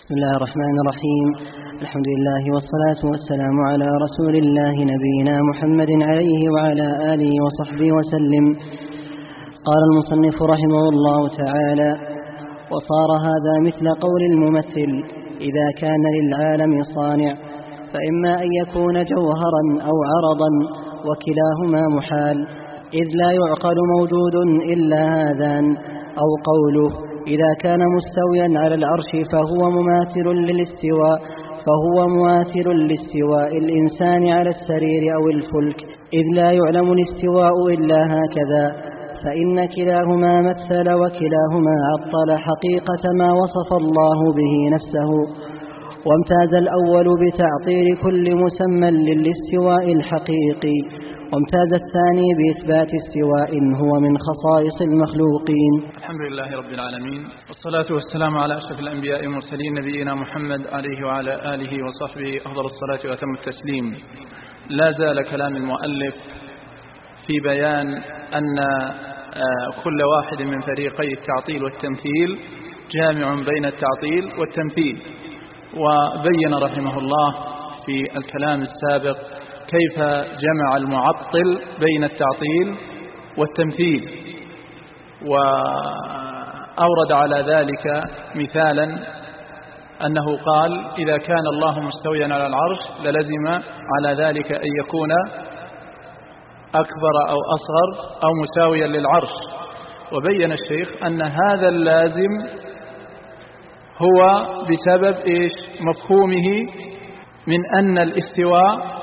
بسم الله الرحمن الرحيم. الحمد لله والصلاة والسلام على رسول الله نبينا محمد عليه وعلى آله وصحبه وسلم. قال المصنف رحمه الله تعالى: وصار هذا مثل قول الممثل إذا كان للعالم صانع، فإما أن يكون جوهرا أو عرضا، وكلاهما محال، إذ لا يعقل موجود إلا هذان. أو قوله إذا كان مستويا على العرش فهو مماثل لاستواء الإنسان على السرير أو الفلك، إذ لا يعلم الاستواء إلا هكذا، فإن كلاهما مثل وكلاهما عطل حقيقة ما وصف الله به نفسه. وامتاز الأول بتعطيل كل مسمى للاستواء الحقيقي، وامتاز الثاني بإثبات استواء هو من خصائص المخلوقين. الحمد لله رب العالمين، والصلاة والسلام على أشرف الأنبياء والمرسلين نبينا محمد عليه وعلى آله وصحبه أفضل الصلاة وأتم التسليم. لا زال كلام المؤلف في بيان أن كل واحد من فريقي التعطيل والتمثيل جامع بين التعطيل والتمثيل، وبين رحمه الله في الكلام السابق كيف جمع المعطل بين التعطيل والتمثيل، وأورد على ذلك مثالا أنه قال: إذا كان الله مستويا على العرش للزم على ذلك أن يكون أكبر أو أصغر أو مساويا للعرش. وبين الشيخ أن هذا اللازم هو بسبب مفهومه من أن الاستواء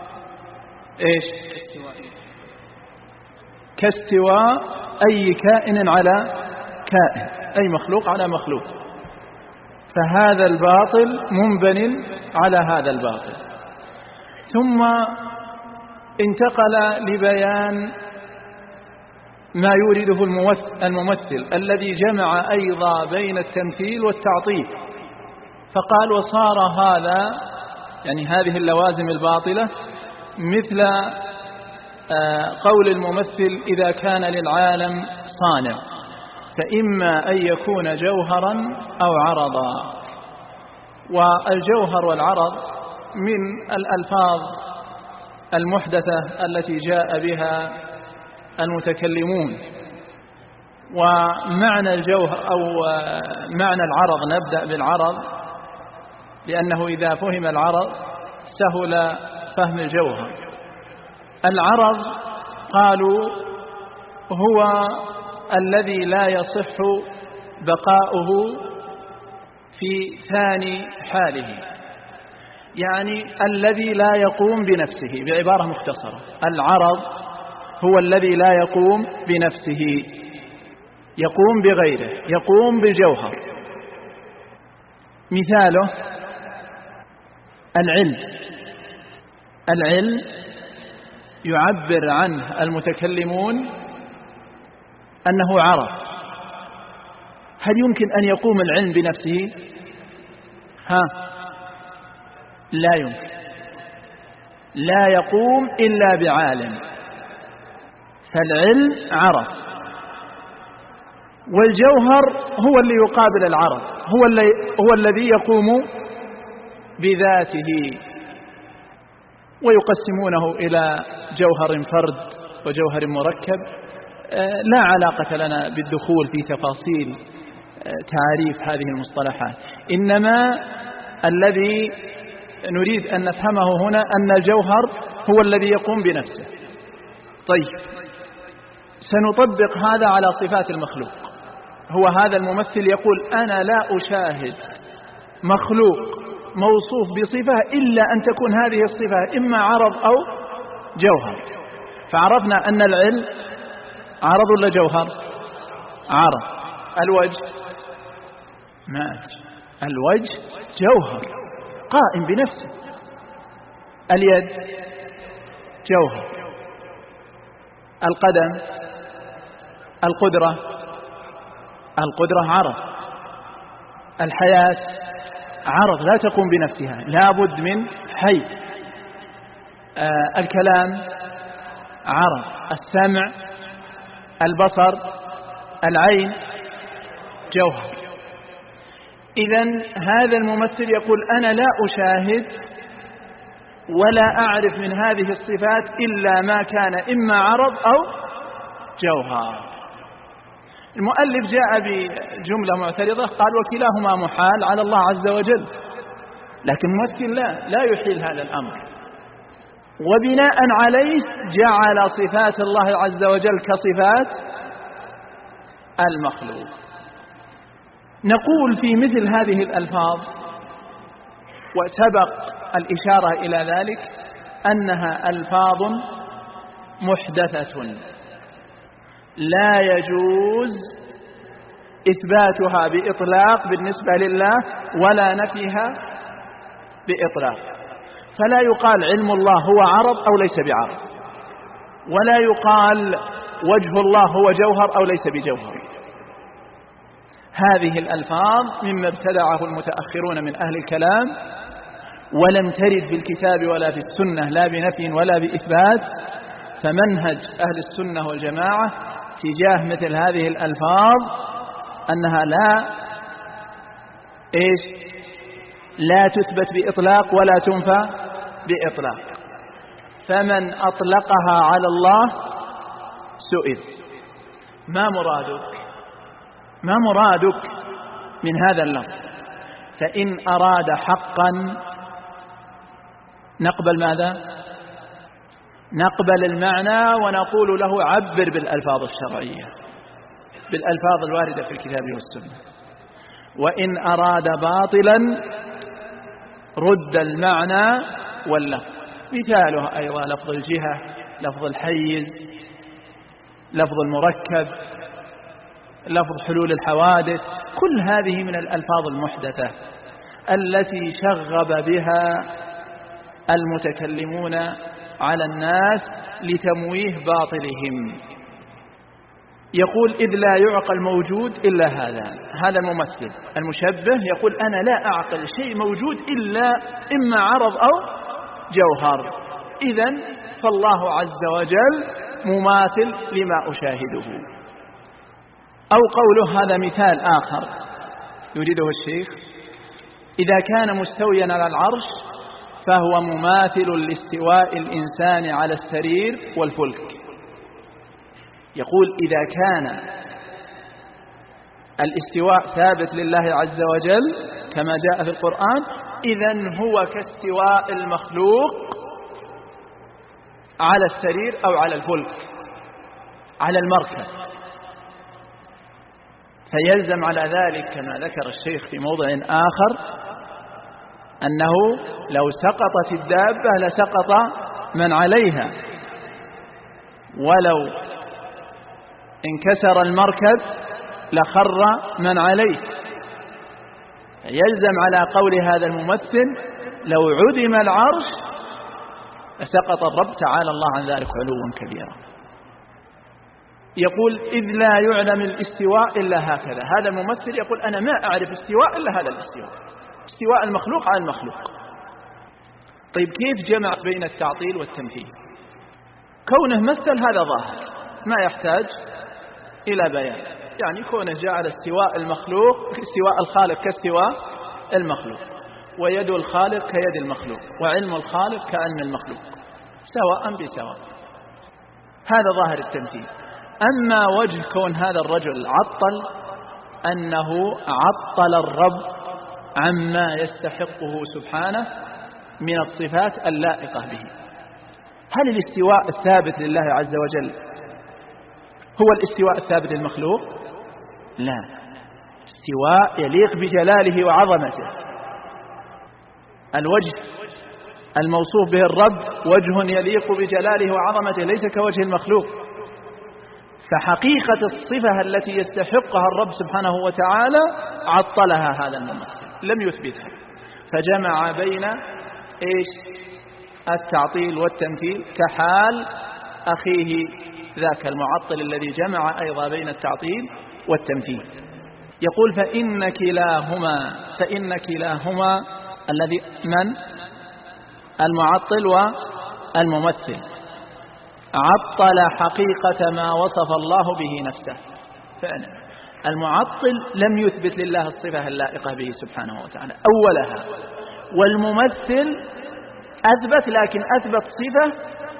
كاستواء أي كائن على كائن، أي مخلوق على مخلوق، فهذا الباطل منبن على هذا الباطل. ثم انتقل لبيان ما يورده الممثل الذي جمع أيضا بين التمثيل والتعطيل، فقال: وصار هذا، يعني هذه اللوازم الباطلة، مثل قول الممثل إذا كان للعالم صانع، فإما أن يكون جوهرا أو عرضا. والجوهر والعرض من الألفاظ المحدثة التي جاء بها المتكلمون. ومعنى الجوهر أو معنى العرض، نبدأ بالعرض لأنه إذا فهم العرض سهل فهم الجوهر. العرض قالوا هو الذي لا يصح بقاؤه في ثاني حاله، يعني الذي لا يقوم بنفسه. بعبارة مختصرة، العرض هو الذي لا يقوم بنفسه، يقوم بغيره، يقوم بالجوهر. مثاله العلم يعبر عنه المتكلمون أنه عرض. هل يمكن أن يقوم العلم بنفسه؟ لا يمكن، لا يقوم إلا بعالم، فالعلم عرض. والجوهر هو اللي يقابل العرض، هو الذي يقوم بذاته. ويقسمونه إلى جوهر فرد وجوهر مركب. لا علاقة لنا بالدخول في تفاصيل تعريف هذه المصطلحات، إنما الذي نريد أن نفهمه هنا أن الجوهر هو الذي يقوم بنفسه. طيب، سنطبق هذا على صفات المخلوق. هو هذا الممثل يقول: أنا لا أشاهد مخلوق موصوف بصفة إلا أن تكون هذه الصفة إما عرض أو جوهر. فعرفنا أن العلم عرض ولا جوهر؟ عرض. الوجه الوجه جوهر قائم بنفسه. اليد جوهر. القدم، القدرة عرض. الحياة عرض لا تقوم بنفسها، لا بد من حي. الكلام عرض. السمع، البصر، العين جوهر. إذن هذا الممثل يقول أنا لا أشاهد ولا أعرف من هذه الصفات إلا ما كان إما عرض أو جوهر. المؤلف جاء بجملة معترضة قال وكلاهما محال على الله عز وجل، لكن الممثل لا يحيل هذا الأمر، وبناء عليه جعل صفات الله عز وجل كصفات المخلوق. نقول في مثل هذه الألفاظ، وسبق الإشارة إلى ذلك، أنها ألفاظ محدثة لا يجوز إثباتها بإطلاق بالنسبة لله ولا نفيها بإطلاق. فلا يقال علم الله هو عرض أو ليس بعرض، ولا يقال وجه الله هو جوهر أو ليس بجوهر. هذه الألفاظ مما ابتدعه المتأخرون من أهل الكلام، ولم ترد في الكتاب ولا في السنة لا بنفي ولا بإثبات. فمنهج أهل السنة والجماعة تجاه مثل هذه الألفاظ أنها لا تثبت بإطلاق ولا تنفى بإطلاق. فمن أطلقها على الله سئل ما مرادك من هذا اللفظ؟ فإن أراد حقا نقبل ماذا؟ نقبل المعنى ونقول له عبر بالألفاظ الشرعية، بالألفاظ الواردة في الكتاب والسنة. وإن أراد باطلا رد المعنى واللفظ. مثالها أيضا لفظ الجهة، لفظ الحيز، لفظ المركب، لفظ حلول الحوادث. كل هذه من الألفاظ المحدثة التي شغب بها المتكلمون على الناس لتمويه باطلهم. يقول إذ لا يعقل موجود إلا هذا الممثل المشبه يقول أنا لا أعقل شيء موجود إلا إما عرض أو جوهر. إذن فالله عز وجل مماثل لما أشاهده. أو قوله هذا مثال آخر يريده الشيخ: إذا كان مستويا على العرش فهو مماثل لاستواء الإنسان على السرير والفلك. يقول إذا كان الاستواء ثابت لله عز وجل كما جاء في القرآن، إذن هو كاستواء المخلوق على السرير أو على الفلك على المركب. فيلزم على ذلك كما ذكر الشيخ في موضع آخر أنه لو سقطت الدابة لسقط من عليها، ولو انكسر المركب لخر من عليه. يلزم على قول هذا الممثل لو عدم العرش لسقط الرب تعالى الله عن ذلك علوا كبيرا. يقول إذ لا يعلم الاستواء إلا هكذا. هذا الممثل يقول أنا ما أعرف استواء إلا هذا الاستواء، استواء المخلوق على المخلوق. طيب كيف جمع بين التعطيل والتمثيل؟ كونه مثل هذا ظاهر ما يحتاج إلى بيان، يعني كونه جعل استواء المخلوق استواء الخالق كاستواء المخلوق، ويد الخالق كيد المخلوق، وعلم الخالق كعلم المخلوق، سواء بسواء. هذا ظاهر التمثيل. أما وجه كون هذا الرجل عطل أنه عطل الرب عما يستحقه سبحانه من الصفات اللائقة به. هل الاستواء الثابت لله عز وجل هو الاستواء الثابت للمخلوق؟ لا، استواء يليق بجلاله وعظمته. الوجه الموصوف به الرب وجه يليق بجلاله وعظمته، ليس كوجه المخلوق. فحقيقة الصفة التي يستحقها الرب سبحانه وتعالى عطلها هذا الممثل، لم يثبتها. فجمع بين التعطيل والتمثيل كحال أخيه ذاك المعطل الذي جمع أيضا بين التعطيل والتمثيل. يقول فإن كلاهما الذي من المعطل والممثل عطل حقيقة ما وصف الله به نفسه. فعلا المعطل لم يثبت لله الصفة اللائقة به سبحانه وتعالى أولها، والممثل أثبت، لكن أثبت صفة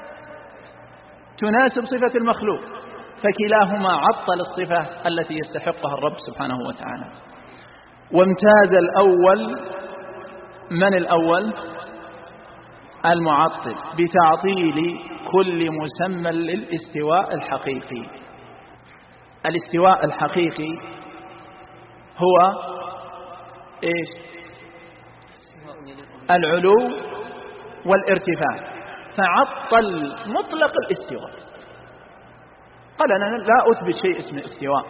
تناسب صفة المخلوق، فكلاهما عطل الصفة التي يستحقها الرب سبحانه وتعالى. وامتاز الأول، من الأول؟ المعطل، بتعطيل كل مسمى للاستواء الحقيقي. الاستواء الحقيقي هو إيش؟ العلو والارتفاع، فعطل مطلق الاستواء، قال أنا لا أثبت شيء اسمه استواء.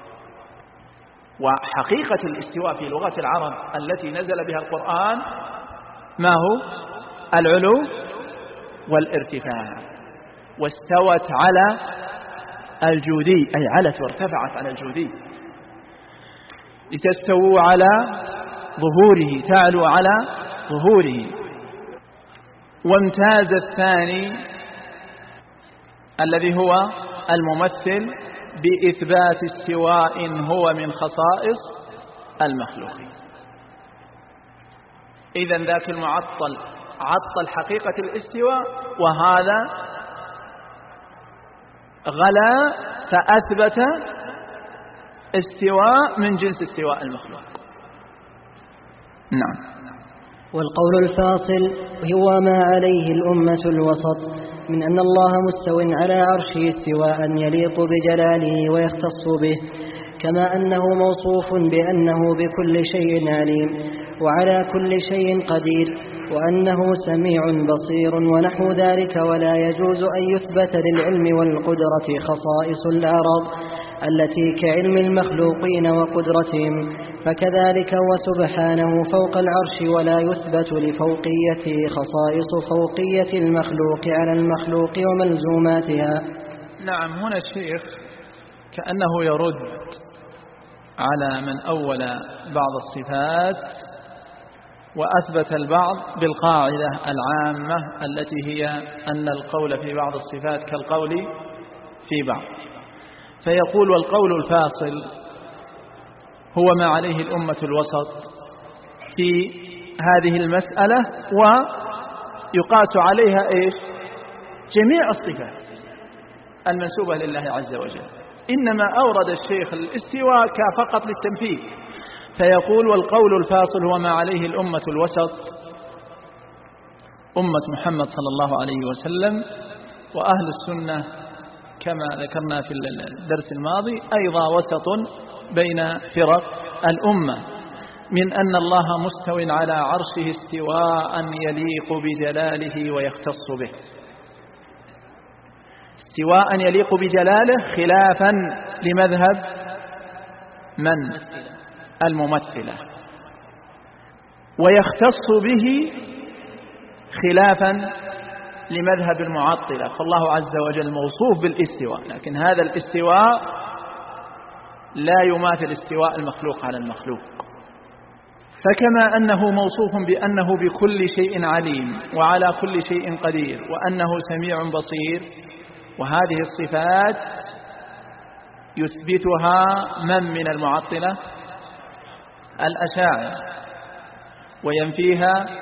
وحقيقة الاستواء في لغة العرب التي نزل بها القرآن ما هو؟ العلو والارتفاع. واستوت على الجودي، أي علت وارتفعت على الجودي، لتستووا على ظهوره، تعلو على ظهوره. وامتاز الثاني الذي هو الممثل بإثبات استواء هو من خصائص المخلوقين. إذن ذاك المعطل عطل حقيقة الاستواء، وهذا غلا فأثبت استواء من جنس استواء المخلوق. نعم. والقول الفاصل هو ما عليه الأمة الوسط من أن الله مستو على عرشه استواء يليق بجلاله ويختص به، كما أنه موصوف بأنه بكل شيء عليم وعلى كل شيء قدير، وأنه سميع بصير ونحو ذلك. ولا يجوز أن يثبت للعلم والقدرة خصائص الأعراض التي كعلم المخلوقين وقدرتهم، فكذلك هو سبحانه فوق العرش، ولا يثبت لفوقيته خصائص فوقية المخلوق على المخلوق وملزوماتها. نعم. هنا الشيخ كأنه يرد على من أول بعض الصفات وأثبت البعض بالقاعدة العامة التي هي أن القول في بعض الصفات كالقول في بعض. فيقول: والقول الفاصل هو ما عليه الأمة الوسط في هذه المسألة، ويقاس عليها إيش؟ جميع الصفات المنسوبة لله عز وجل، إنما أورد الشيخ الاستواء فقط للتنفيذ. فيقول: والقول الفاصل هو ما عليه الأمة الوسط، أمة محمد صلى الله عليه وسلم، وأهل السنة كما ذكرنا في الدرس الماضي أيضا وسط بين فرق الأمة، من أن الله مستو على عرشه استواء يليق بجلاله ويختص به. استواء يليق بجلاله خلافا لمذهب من؟ الممثلة. ويختص به خلافا لمذهب المعطلة. فالله عز وجل موصوف بالاستواء، لكن هذا الاستواء لا يماثل استواء المخلوق على المخلوق. فكما أنه موصوف بأنه بكل شيء عليم وعلى كل شيء قدير وأنه سميع بصير، وهذه الصفات يثبتها من المعطلة؟ الأشاعرة، وينفيها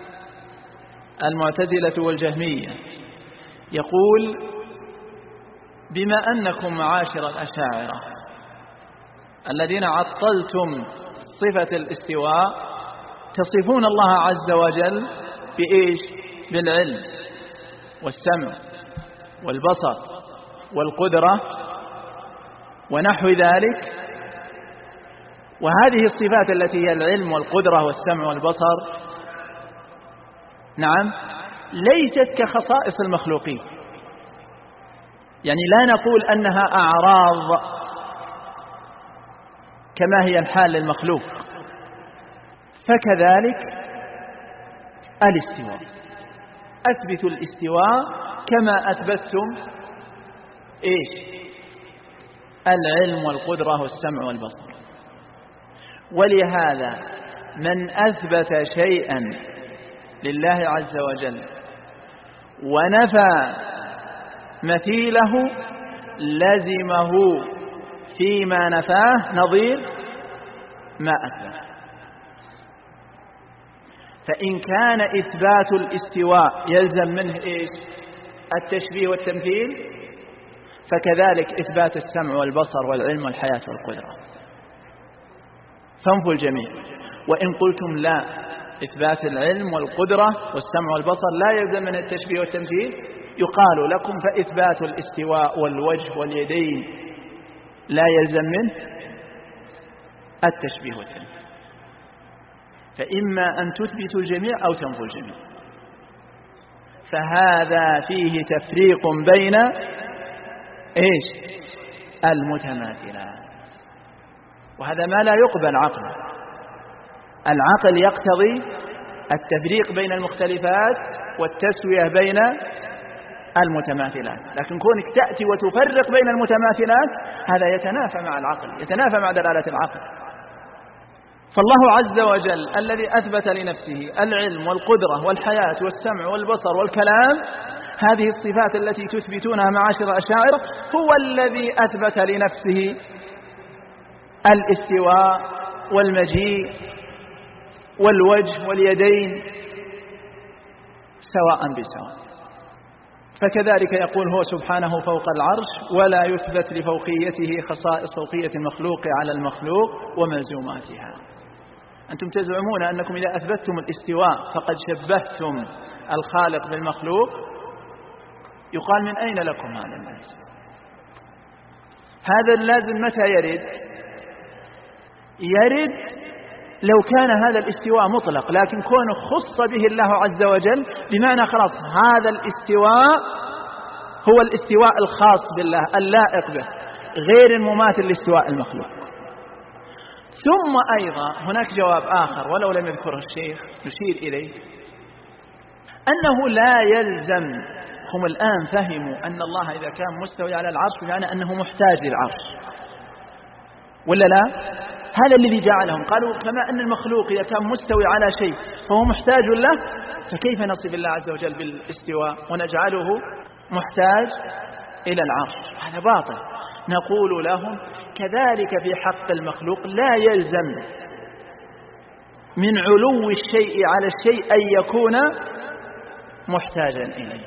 المعتزلة والجهمية. يقول: بما أنكم معاشر الأشاعرة الذين عطلتم صفة الاستواء تصفون الله عز وجل بإيش؟ بالعلم والسمع والبصر والقدرة ونحو ذلك، وهذه الصفات التي هي العلم والقدرة والسمع والبصر نعم ليست كخصائص المخلوقين، يعني لا نقول أنها أعراض كما هي الحال للمخلوق. فكذلك الاستواء، أثبتوا الاستواء كما أثبتتم إيش؟ العلم والقدرة والسمع والبصر. ولهذا من أثبت شيئا لله عز وجل ونفى مثيله لزمه فيما نفاه نظير ما أثبت. فإن كان إثبات الاستواء يلزم منه إيش؟ التشبيه والتمثيل، فكذلك إثبات السمع والبصر والعلم والحياة والقدرة، فانفوا الجميع. وإن قلتم لا، إثبات العلم والقدرة والسمع والبصر لا يلزم من التشبيه والتمثيل، يقال لكم فإثبات الاستواء والوجه واليدين لا يلزم منه التشبيه والتمثيل. فإما أن تثبتوا الجميع أو تنفوا الجميع. فهذا فيه تفريق بين إيش؟ المتماثلات، وهذا ما لا يقبل عقلا. العقل يقتضي التفريق بين المختلفات والتسوية بين المتماثلات، لكن كونك تأتي وتفرق بين المتماثلات هذا يتنافى مع العقل، يتنافى مع دلالة العقل. فالله عز وجل الذي أثبت لنفسه العلم والقدرة والحياة والسمع والبصر والكلام، هذه الصفات التي تثبتونها معاشر الأشاعرة، هو الذي أثبت لنفسه الاستواء والمجيء والوجه واليدين سواء بسواء. فكذلك يقول هو سبحانه فوق العرش، ولا يثبت لفوقيته خصائص فوقية المخلوق على المخلوق وملزوماتها. أنتم تزعمون أنكم إذا أثبتتم الاستواء فقد شبهتم الخالق بالمخلوق. يقال من أين لكم هذا اللازم؟ هذا اللازم متى يرد؟ يرد لو كان هذا الاستواء مطلق، لكن كونه خص به الله عز وجل، بمعنى خلاص هذا الاستواء هو الاستواء الخاص بالله اللائق به، غير المماثل لاستواء المخلوق. ثم أيضا هناك جواب آخر ولو لم يذكره الشيخ نشير إليه، أنه لا يلزم، هم الآن فهموا أن الله إذا كان مستوي على العرش بمعنى أنه محتاج للعرش، ولا لا؟ هذا الذي جعلهم قالوا كما أن المخلوق إذا كان مستوي على شيء فهو محتاج له، فكيف نصف الله عز وجل بالاستواء ونجعله محتاج إلى العرش؟ هذا باطل. نقول لهم كذلك في حق المخلوق لا يلزم من علو الشيء على الشيء أن يكون محتاجا إليه.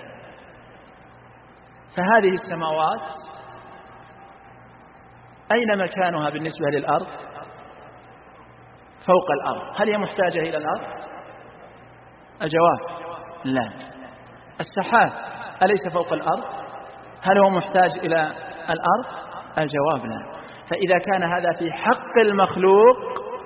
فهذه السماوات أين مكانها بالنسبة للأرض؟ فوق الأرض. هل هي محتاجة إلى الأرض؟ الجواب لا. السحاب أليس فوق الأرض؟ هل هو محتاج إلى الأرض؟ الجواب لا. فإذا كان هذا في حق المخلوق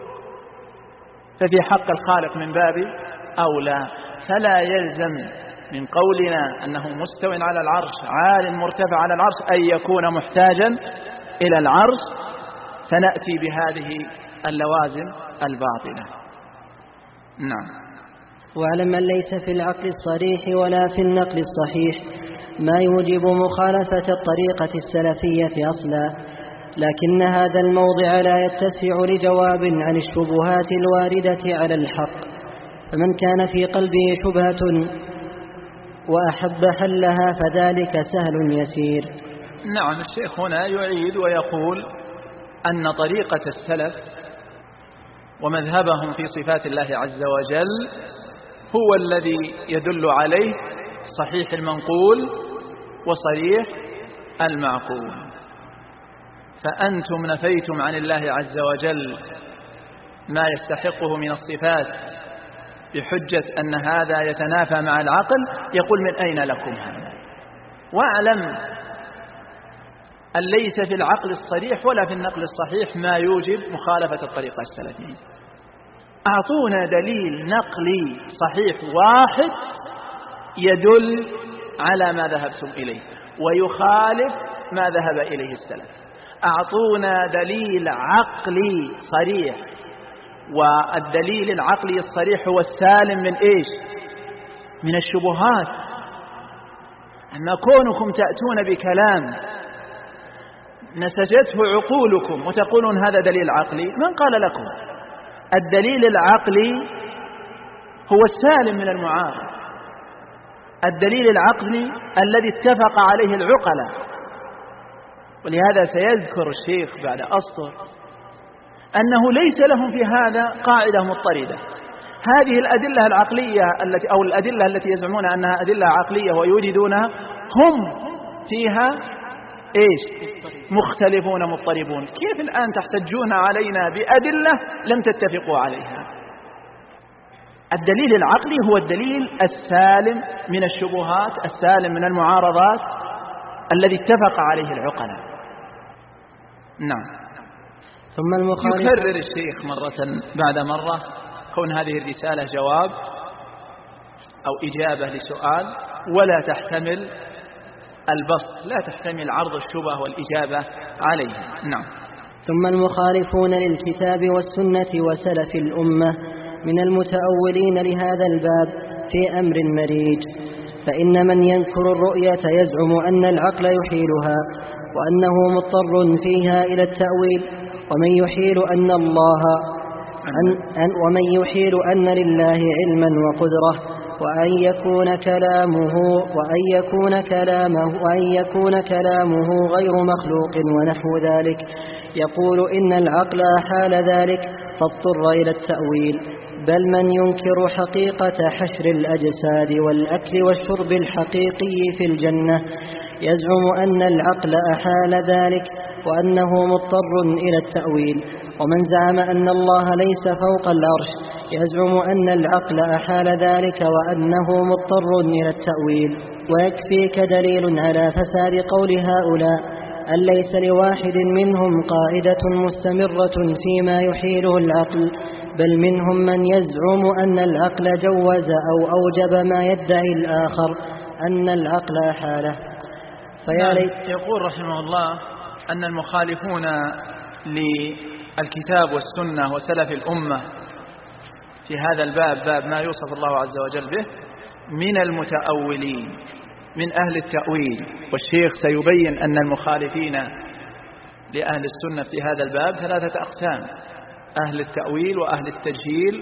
ففي حق الخالق من باب أولى. فلا يلزم من قولنا أنه مستو على العرش عال مرتفع على العرش أن يكون محتاجا إلى العرش، فنأتي بهذه اللوازم الباطلة. نعم. واعلم أن ليس في العقل الصريح ولا في النقل الصحيح ما يوجب مخالفة الطريقة السلفية أصلا، لكن هذا الموضع لا يتسع لجواب عن الشبهات الواردة على الحق، فمن كان في قلبه شبهة وأحب حلها فذلك سهل يسير. نعم. الشيخ هنا يعيد ويقول أن طريقة السلف ومذهبهم في صفات الله عز وجل هو الذي يدل عليه صحيح المنقول وصريح المعقول. فأنتم نفيتم عن الله عز وجل ما يستحقه من الصفات بحجة أن هذا يتنافى مع العقل. يقول من أين لكم هذا؟ واعلم أن ليس في العقل الصريح ولا في النقل الصحيح ما يوجب مخالفة الطريقة السلفية. أعطونا دليل نقلي صحيح واحد يدل على ما ذهبتم إليه ويخالف ما ذهب إليه السلف. أعطونا دليل عقلي صريح، والدليل العقلي الصريح هو السالم من إيش؟ من الشبهات. أما كونكم تأتون بكلام نسجته عقولكم وتقولون هذا دليل عقلي، من قال لكم؟ الدليل العقلي هو السالم من المعارض، الدليل العقلي الذي اتفق عليه العقلاء. ولهذا سيذكر الشيخ بعد أسطر أنه ليس لهم في هذا قاعدة مضطردة. هذه الأدلة العقلية أو الأدلة التي يزعمون أنها أدلة عقلية ويوجدونها هم فيها مختلفون مضطربون. كيف الآن تحتجون علينا بأدلة لم تتفقوا عليها؟ الدليل العقلي هو الدليل السالم من الشبهات، السالم من المعارضات، الذي اتفق عليه العقلاء. نعم. ثم يكرر الشيخ مرة بعد مرة كون هذه الرسالة جواب أو إجابة لسؤال، ولا تحتمل البسط، لا تحتمل عرض الشبه والإجابة عليها. نعم. ثم المخالفون للكتاب والسنة وسلف الأمة من المتأولين لهذا الباب في أمر مريج. فإن من ينكر الرؤية يزعم أن العقل يحيلها وأنه مضطر فيها إلى التأويل، ومن يحيل أن لله علما وقدرة وأن يكون كلامه غير مخلوق ونحو ذلك، يقول إن العقل حال ذلك فاضطر إلى التأويل. بل من ينكر حقيقة حشر الأجساد والأكل والشرب الحقيقي في الجنة يزعم أن العقل أحال ذلك وأنه مضطر إلى التأويل. ومن زعم أن الله ليس فوق العرش يزعم أن العقل أحال ذلك وأنه مضطر إلى التأويل. ويكفيك دليل على فساد قول هؤلاء أن ليس لواحد منهم قاعدة مستمرة فيما يحيله العقل، بل منهم من يزعم أن العقل جوز أو أوجب ما يدعي الآخر أن العقل أحاله. يقول رحمه الله أن المخالفون للكتاب والسنة وسلف الأمة في هذا الباب، باب ما يوصف الله عز وجل به، من المتأولين، من أهل التأويل. والشيخ سيبين أن المخالفين لأهل السنة في هذا الباب ثلاثة أقسام: أهل التأويل وأهل التجهيل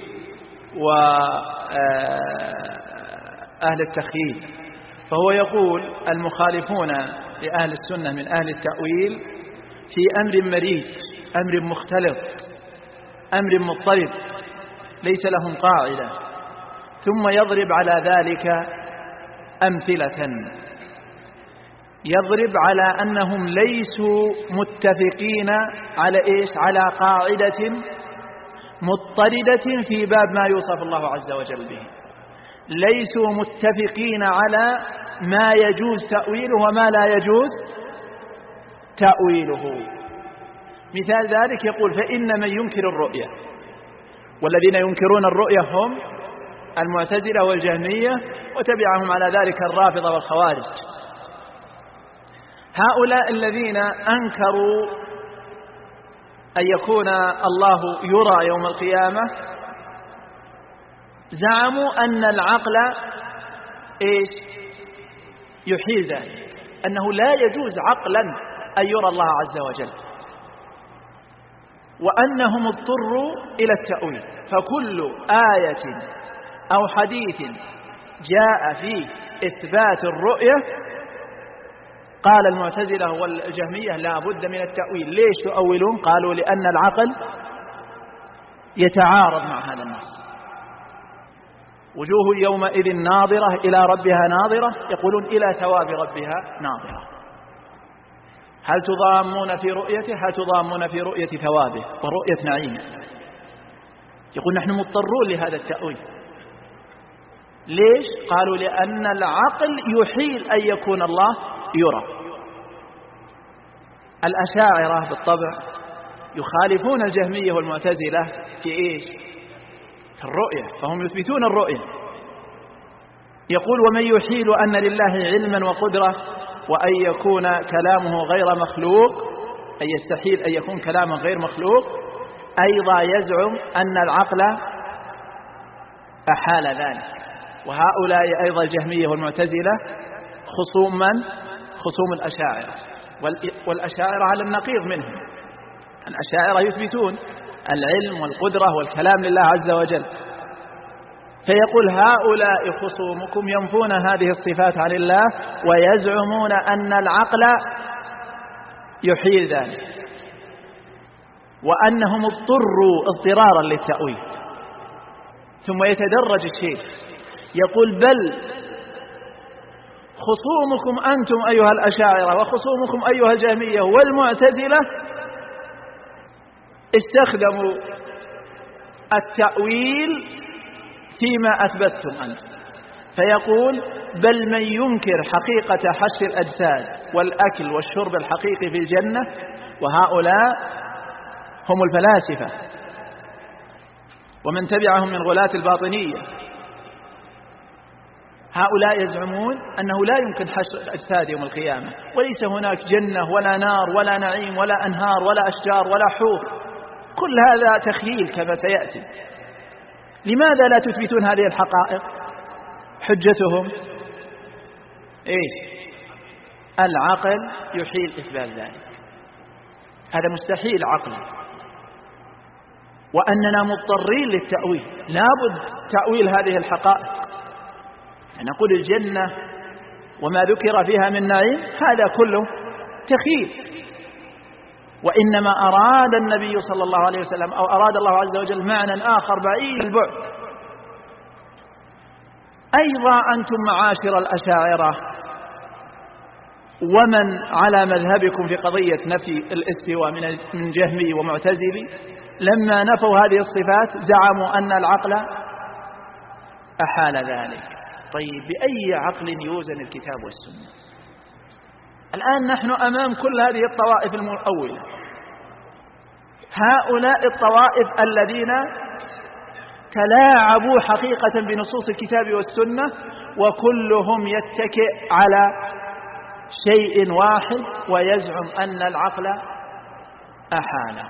وأهل التخييل. فهو يقول المخالفون لأهل السنة من أهل التأويل في أمر مريج، أمر مختلط، أمر مضطرب، ليس لهم قاعدة. ثم يضرب على ذلك أمثلة، يضرب على أنهم ليسوا متفقين على قاعدة مضطردة في باب ما يوصف الله عز وجل به، ليسوا متفقين على ما يجوز تأويله وما لا يجوز تأويله. مثال ذلك يقول: فإن من ينكر الرؤية، والذين ينكرون الرؤية هم المعتزلة والجهمية وتبعهم على ذلك الرافضة والخوارج. هؤلاء الذين أنكروا أن يكون الله يرى يوم القيامة زعموا أن العقل يحيل ذلك، أنه لا يجوز عقلا أن يرى الله عز وجل، وأنهم اضطروا إلى التأويل. فكل آية أو حديث جاء فيه إثبات الرؤية قال المعتزلة والجهمية لا بد من التأويل. ليش تؤولون؟ قالوا لأن العقل يتعارض مع هذا النص. وجوه يومئذ ناظرة إلى ربها ناظرة، يقولون إلى ثواب ربها ناظرة. هل تضامون في رؤيته؟ هل تضامون في رؤية ثوابه ورؤية نعيمه؟ يقول نحن مضطرون لهذا التأويل. ليش؟ قالوا لأن العقل يحيل أن يكون الله يرى. الأشاعرة بالطبع يخالفون الجهمية والمعتزلة في في الرؤية، فهم يثبتون الرؤية. يقول: ومن يحيل أن لله علما وقدرة وأن يكون كلامه غير مخلوق، أي يستحيل أن يكون كلامه غير مخلوق، أيضا يزعم أن العقل أحال ذلك. وهؤلاء أيضا الجهمية والمعتزلة خصوم الأشاعرة، والأشاعرة على النقيض منهم. الأشاعرة يثبتون العلم والقدرة والكلام لله عز وجل. فيقول: هؤلاء خصومكم ينفون هذه الصفات عن الله ويزعمون أن العقل يحيل ذلك، وأنهم اضطروا اضطرارا للتأويل. ثم يتدرج الشيخ يقول: بل خصومكم أنتم أيها الأشاعرة وخصومكم أيها الجهمية والمعتزلة استخدموا التأويل فيما أثبتتم أنتم. فيقول: بل من ينكر حقيقة حشر الأجساد والأكل والشرب الحقيقي في الجنة، وهؤلاء هم الفلاسفة ومن تبعهم من غلاة الباطنية، هؤلاء يزعمون أنه لا يمكن حشر الأجساد يوم القيامة، وليس هناك جنة ولا نار ولا نعيم ولا أنهار ولا أشجار ولا حور، كل هذا تخيل كما سيأتي. لماذا لا تثبتون هذه الحقائق؟ حجتهم العقل يحيل إثبات ذلك، هذا مستحيل عقلا، وأننا مضطرين للتأويل، لابد تأويل هذه الحقائق. نقول الجنة وما ذكر فيها من نعيم هذا كله تخيل، وإنما أراد النبي صلى الله عليه وسلم أو أراد الله عز وجل معنى آخر بعيد البعد. أيضا أنتم معاشر الأشاعرة ومن على مذهبكم في قضية نفي الاستواء من جهمي ومعتزلي، لما نفوا هذه الصفات زعموا أن العقل أحال ذلك. طيب بأي عقل يوزن الكتاب والسنة؟ الآن نحن أمام كل هذه الطوائف المؤولة، هؤلاء الطوائف الذين تلاعبوا حقيقة بنصوص الكتاب والسنة، وكلهم يتكئ على شيء واحد ويزعم أن العقل أحاله.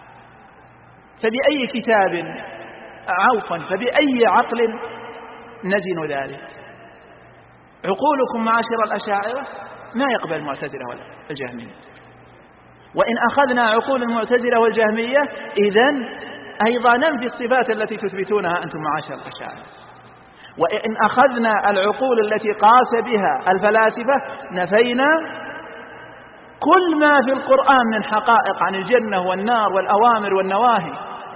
فبأي كتاب فبأي عقل نزن ذلك؟ عقولكم معاشر الأشاعرة ما يقبل المعتزلة والجهمية، وإن أخذنا عقول المعتزلة والجهمية إذن أيضا ننفي الصفات التي تثبتونها أنتم معاشر الأشاعرة، وإن أخذنا العقول التي قاس بها الفلاسفة نفينا كل ما في القرآن من حقائق عن الجنة والنار والأوامر والنواهي.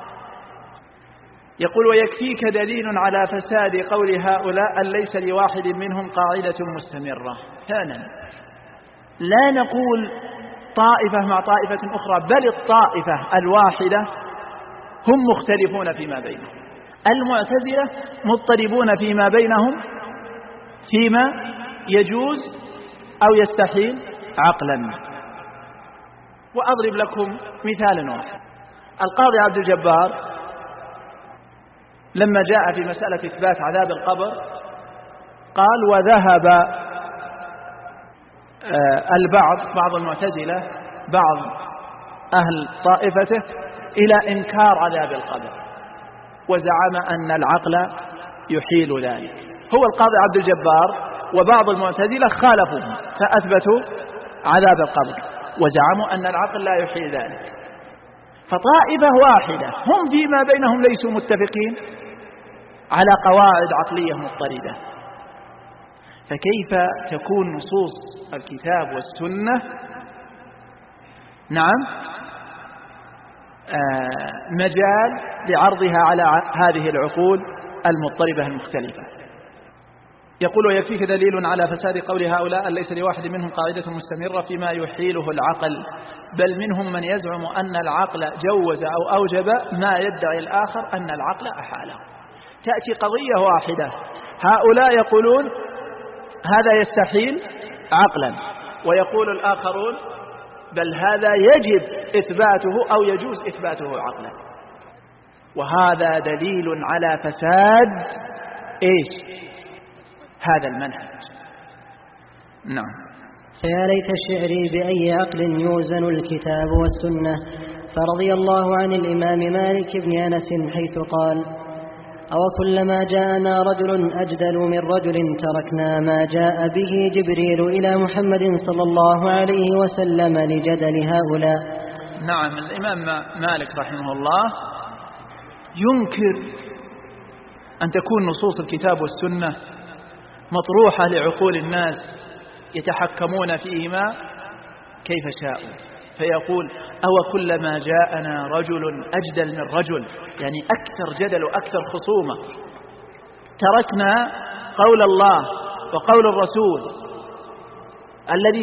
يقول: ويكفيك دليل على فساد قول هؤلاء أن ليس لواحد منهم قاعدة مستمرة. ثانيا، لا نقول طائفة مع طائفة أخرى، بل الطائفة الواحدة هم مختلفون فيما بينهم، المعتزلة مضطربون فيما بينهم فيما يجوز أو يستحيل عقلا. وأضرب لكم مثال واحد. القاضي عبد الجبار لما جاء في مسألة إثبات عذاب القبر قال: وذهب بعض المعتزلة بعض أهل طائفته إلى إنكار عذاب القبر، وزعم أن العقل يحيل ذلك. هو القاضي عبد الجبار وبعض المعتزلة خالفوا فأثبتوا عذاب القبر وزعموا أن العقل لا يحيل ذلك. فطائفة واحدة هم فيما بينهم ليسوا متفقين على قواعد عقلية مضطردة، فكيف تكون نصوص الكتاب والسنة مجال لعرضها على هذه العقول المضطربة المختلفة؟ يقول: ويكفيك دليل على فساد قول هؤلاء أن ليس لواحد منهم قاعدة مستمرة فيما يحيله العقل، بل منهم من يزعم أن العقل جوز أو أوجب ما يدعي الآخر أن العقل أحاله. تأتي قضية واحدة، هؤلاء يقولون هذا يستحيل عقلا، ويقول الآخرون بل هذا يجب إثباته أو يجوز إثباته عقلا، وهذا دليل على فساد هذا المنهج. نعم. فيا ليت شعري بأي عقل يوزن الكتاب والسنة. فرضي الله عن الإمام مالك بن أنس حيث قال: أو كلما جاءنا رجل أجدل من رجل تركنا ما جاء به جبريل إلى محمد صلى الله عليه وسلم لجدل هؤلاء. نعم، الإمام مالك رحمه الله ينكر أن تكون نصوص الكتاب والسنة مطروحة لعقول الناس يتحكمون فيهما كيف شاءوا، فيقول أو كلما جاءنا رجل أجدل من رجل، يعني أكثر جدل وأكثر خصومة، تركنا قول الله وقول الرسول الذي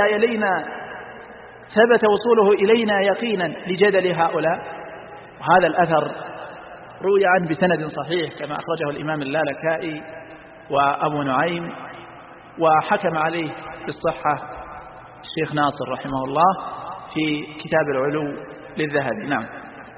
ثبت وصوله إلينا يقينا لجدل هؤلاء. وهذا الأثر روي عنه بسند صحيح كما أخرجه الإمام اللالكائي وأبو نعيم، وحكم عليه بالصحة الشيخ ناصر رحمه الله في كتاب العلو للذهبي. نعم.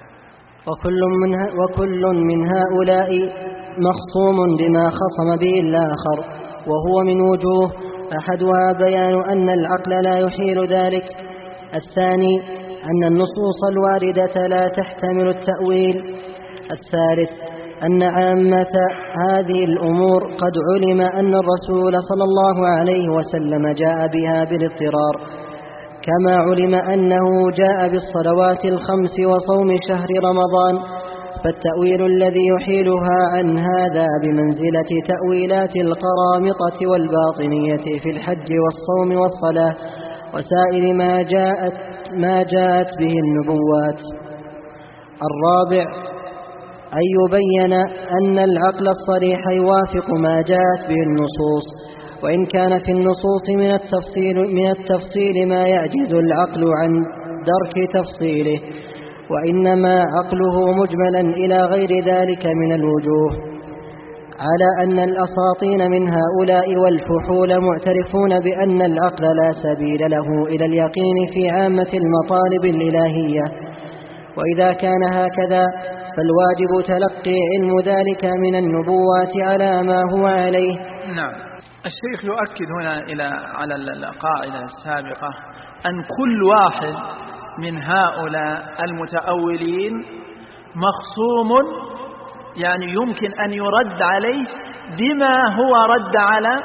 وكل من هؤلاء مخصوم بما خصم به الآخر، وهو من وجوه: أحدها بيان أن العقل لا يحيل ذلك، الثاني أن النصوص الواردة لا تحتمل التأويل، الثالث أن عامة هذه الأمور قد علم أن الرسول صلى الله عليه وسلم جاء بها بالاضطرار، كما علم أنه جاء بالصلوات الخمس وصوم شهر رمضان، فالتأويل الذي يحيلها عن هذا بمنزلة تأويلات القرامطة والباطنية في الحج والصوم والصلاة وسائر ما جاءت به النبوات. الرابع أن يبين أن العقل الصريح يوافق ما جاءت به النصوص، وإن كان في النصوص من التفصيل ما يعجز العقل عن درك تفصيله، وإنما عقله مجملا إلى غير ذلك من الوجوه، على أن الأساطين من هؤلاء والفحول معترفون بأن العقل لا سبيل له إلى اليقين في عامة المطالب الإلهية. وإذا كان هكذا فالواجب تلقي علم ذلك من النبوات على ما هو عليه. نعم. الشيخ يؤكد هنا على القاعدة السابقة أن كل واحد من هؤلاء المتأولين مخصوم، يعني يمكن أن يرد عليه بما هو رد على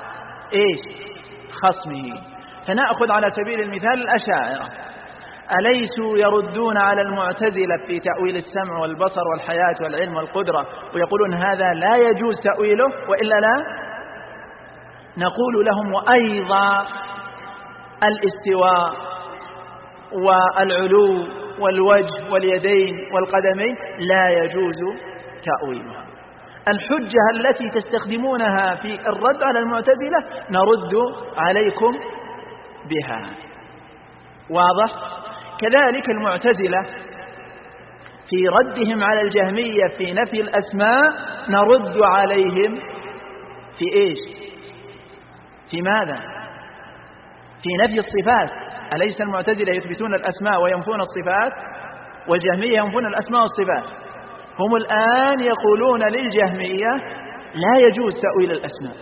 خصمه. فنأخذ على سبيل المثال الأشاعرة، أليسوا يردون على المعتزلة في تأويل السمع والبصر والحياة والعلم والقدرة ويقولون هذا لا يجوز تأويله وإلا لا؟ نقول لهم وأيضا الاستواء والعلو والوجه واليدين والقدمين لا يجوز تأويلها. الحجة التي تستخدمونها في الرد على المعتزلة نرد عليكم بها. واضح؟ كذلك المعتزلة في ردهم على الجهمية في نفي الأسماء نرد عليهم في في ماذا؟ في نفي الصفات. أليس المعتزلة يثبتون الأسماء وينفون الصفات؟ والجهمية ينفون الأسماء والصفات. هم الآن يقولون للجهمية لا يجوز تأويل الأسماء،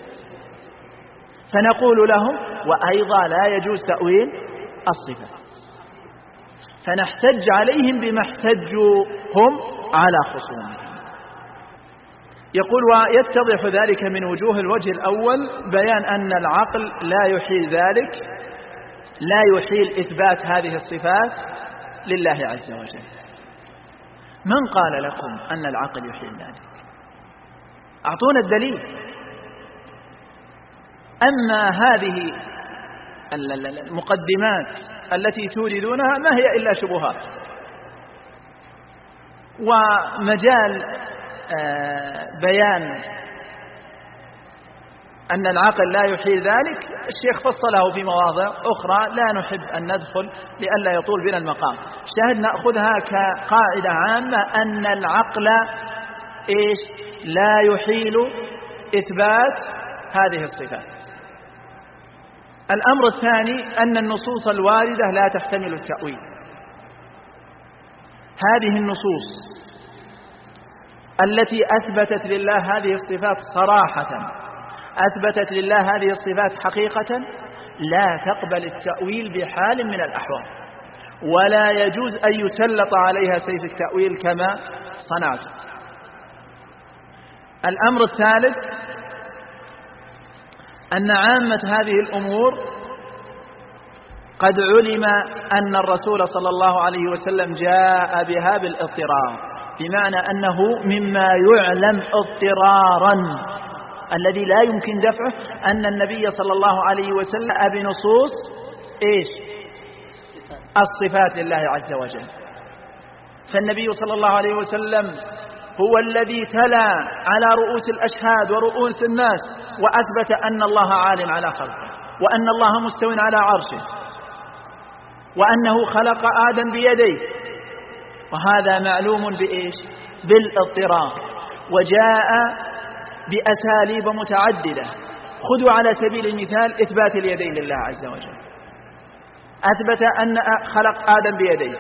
فنقول لهم وأيضا لا يجوز تأويل الصفات، فنحتج عليهم بما احتجوا هم على خصومهم. يقول ويتضح ذلك من وجوه: الوجه الأول بيان أن العقل لا يحيل ذلك، لا يحيل إثبات هذه الصفات لله عز وجل. من قال لكم أن العقل يحيل ذلك؟ أعطونا الدليل. أما هذه المقدمات التي توردونها ما هي إلا شبهات. ومجال بيان أن العقل لا يحيل ذلك الشيخ فصله في مواضع أخرى لا نحب أن ندخل لئلا يطول بنا المقام. شاهد نأخذها كقاعدة عامة أن العقل لا يحيل إثبات هذه الصفات. الأمر الثاني أن النصوص الواردة لا تحتمل التأويل. هذه النصوص التي أثبتت لله هذه الصفات صراحة، أثبتت لله هذه الصفات حقيقة، لا تقبل التأويل بحال من الأحوال، ولا يجوز أن يسلط عليها سيف التأويل كما صنعت. الأمر الثالث أن عامة هذه الأمور قد علم أن الرسول صلى الله عليه وسلم جاء بها بالاضطرار، بمعنى أنه مما يعلم اضطرارا الذي لا يمكن دفعه أن النبي صلى الله عليه وسلم بنصوص الصفات لله عز وجل. فالنبي صلى الله عليه وسلم هو الذي تلا على رؤوس الأشهاد ورؤوس الناس وأثبت أن الله عال على خلقه، وأن الله مستو على عرشه، وأنه خلق آدم بيديه، وهذا معلوم بإيش؟ بالاضطرار، وجاء بأساليب متعددة. خذوا على سبيل المثال إثبات اليدين لله عز وجل، أثبت أن خلق آدم بيديه،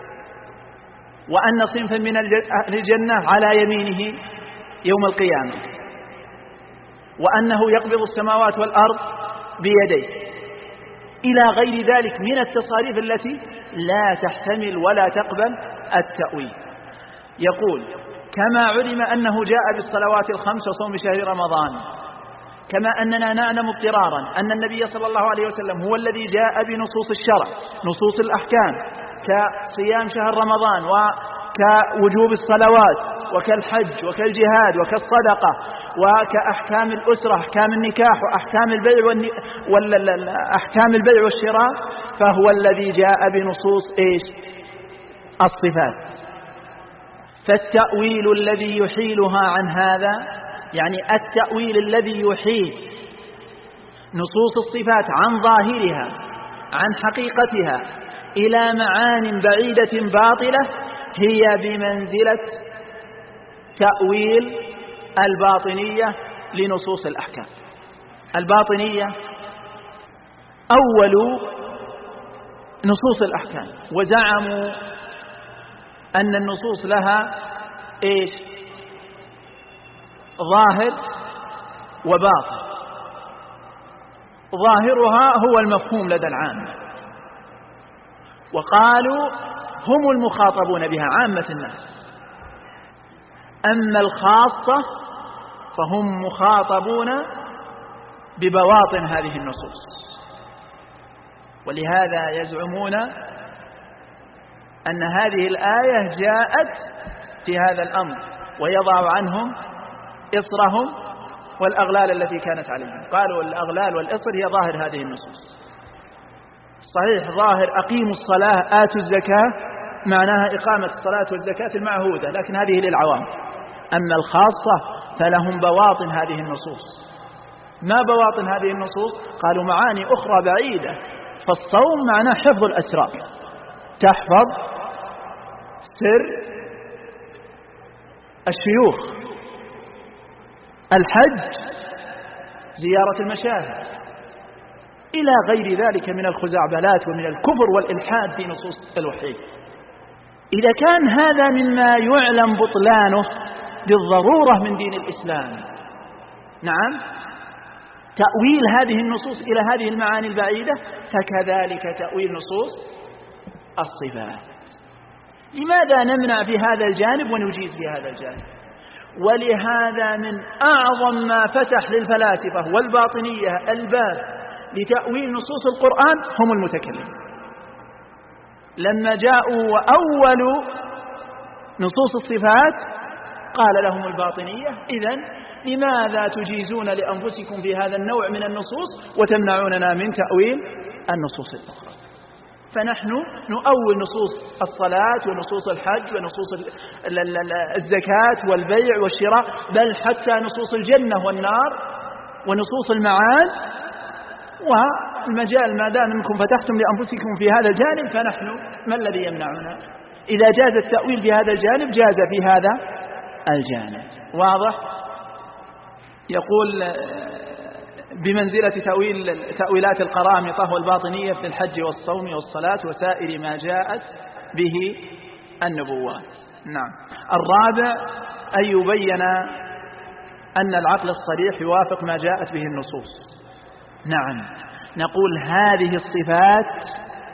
وأن صنفا من الجنة على يمينه يوم القيامة، وأنه يقبض السماوات والأرض بيديه، إلى غير ذلك من التصاريف التي لا تحتمل ولا تقبل التأويل. يقول: كما علم أنه جاء بالصلوات الخمس وصوم شهر رمضان، كما أننا نعلم اضطرارا أن النبي صلى الله عليه وسلم هو الذي جاء بنصوص الشرع، نصوص الأحكام، كصيام شهر رمضان وكوجوب الصلوات وكالحج وكالجهاد وكالصدقة وكأحكام الأسرة، أحكام النكاح وأحكام أحكام البيع والشراء، فهو الذي جاء بنصوص إيش؟ الصفات. فالتأويل الذي يحيلها عن هذا، يعني التأويل الذي يحيل نصوص الصفات عن ظاهرها عن حقيقتها إلى معان بعيدة باطلة، هي بمنزلة تأويل الباطنية لنصوص الأحكام. الباطنية أول نصوص الأحكام، وزعموا أن النصوص لها إيش؟ ظاهر وباطن. ظاهرها هو المفهوم لدى العامة، وقالوا هم المخاطبون بها عامة الناس، أما الخاصة فهم مخاطبون ببواطن هذه النصوص. ولهذا يزعمون أن هذه الآية جاءت في هذا الأمر ويضع عنهم إصرهم والأغلال التي كانت عليهم. قالوا الأغلال والإصر هي ظاهر هذه النصوص. صحيح ظاهر أقيموا الصلاة آتوا الزكاة معناها إقامة الصلاة والزكاة المعهودة، لكن هذه للعوام. أما الخاصة فلهم بواطن هذه النصوص. ما بواطن هذه النصوص؟ قالوا معاني أخرى بعيدة. فالصوم معناه حفظ الأسرار، تحفظ سر الشيوخ. الحج زيارة المشاهد، إلى غير ذلك من الخزعبلات ومن الكفر والإلحاد في نصوص الوحي. إذا كان هذا مما يعلم بطلانه بالضرورة من دين الإسلام، نعم، تأويل هذه النصوص إلى هذه المعاني البعيدة، فكذلك تأويل نصوص الصفات. لماذا نمنع في هذا الجانب ونجيز في هذا الجانب؟ ولهذا من أعظم ما فتح للفلاسفة والباطنية الباب لتأويل نصوص القرآن هم المتكلمين. لما جاءوا وأولوا نصوص الصفات قال لهم الباطنية: إذن لماذا تجيزون لأنفسكم في هذا النوع من النصوص وتمنعوننا من تأويل النصوص الأخرى؟ فنحن نؤول نصوص الصلاة ونصوص الحج ونصوص الزكاة والبيع والشراء، بل حتى نصوص الجنة والنار ونصوص المعاد. والمجال ما دام منكم فتحتم لأنفسكم في هذا الجانب، فنحن ما الذي يمنعنا؟ إذا جاز التأويل في هذا الجانب جاز في هذا الجانب. واضح؟ يقول بمنزلة تأويلات القرامطة والباطنية في الحج والصوم والصلاة وسائر ما جاءت به النبوات. نعم. الرابع أن يبين أن العقل الصريح يوافق ما جاءت به النصوص. نعم، نقول هذه الصفات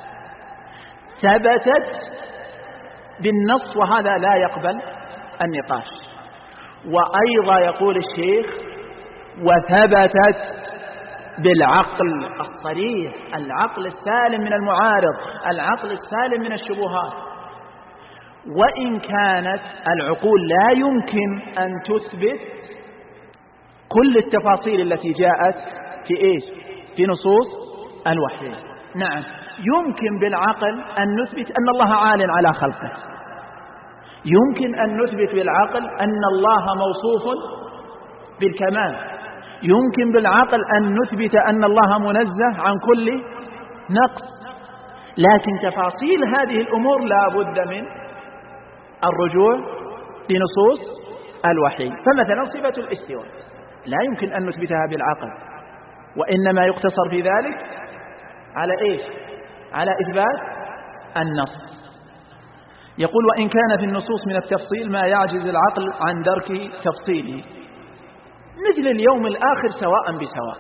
ثبتت بالنص، وهذا لا يقبل النقاش. وأيضا يقول الشيخ: وثبتت بالعقل الصريح، العقل السالم من المعارض، العقل السالم من الشبهات. وإن كانت العقول لا يمكن أن تثبت كل التفاصيل التي جاءت في إيش؟ في نصوص الوحي. نعم، يمكن بالعقل أن نثبت أن الله عال على خلقه، يمكن أن نثبت بالعقل أن الله موصوف بالكمال، يمكن بالعقل أن نثبت أن الله منزه عن كل نقص، لكن تفاصيل هذه الأمور لا بد من الرجوع لنصوص الوحي. فمثلا صفة الاستواء لا يمكن أن نثبتها بالعقل، وإنما يقتصر في ذلك على إيش؟ على إثبات النص. يقول وإن كان في النصوص من التفصيل ما يعجز العقل عن درك تفصيله، مثل اليوم الآخر سواء بسواء.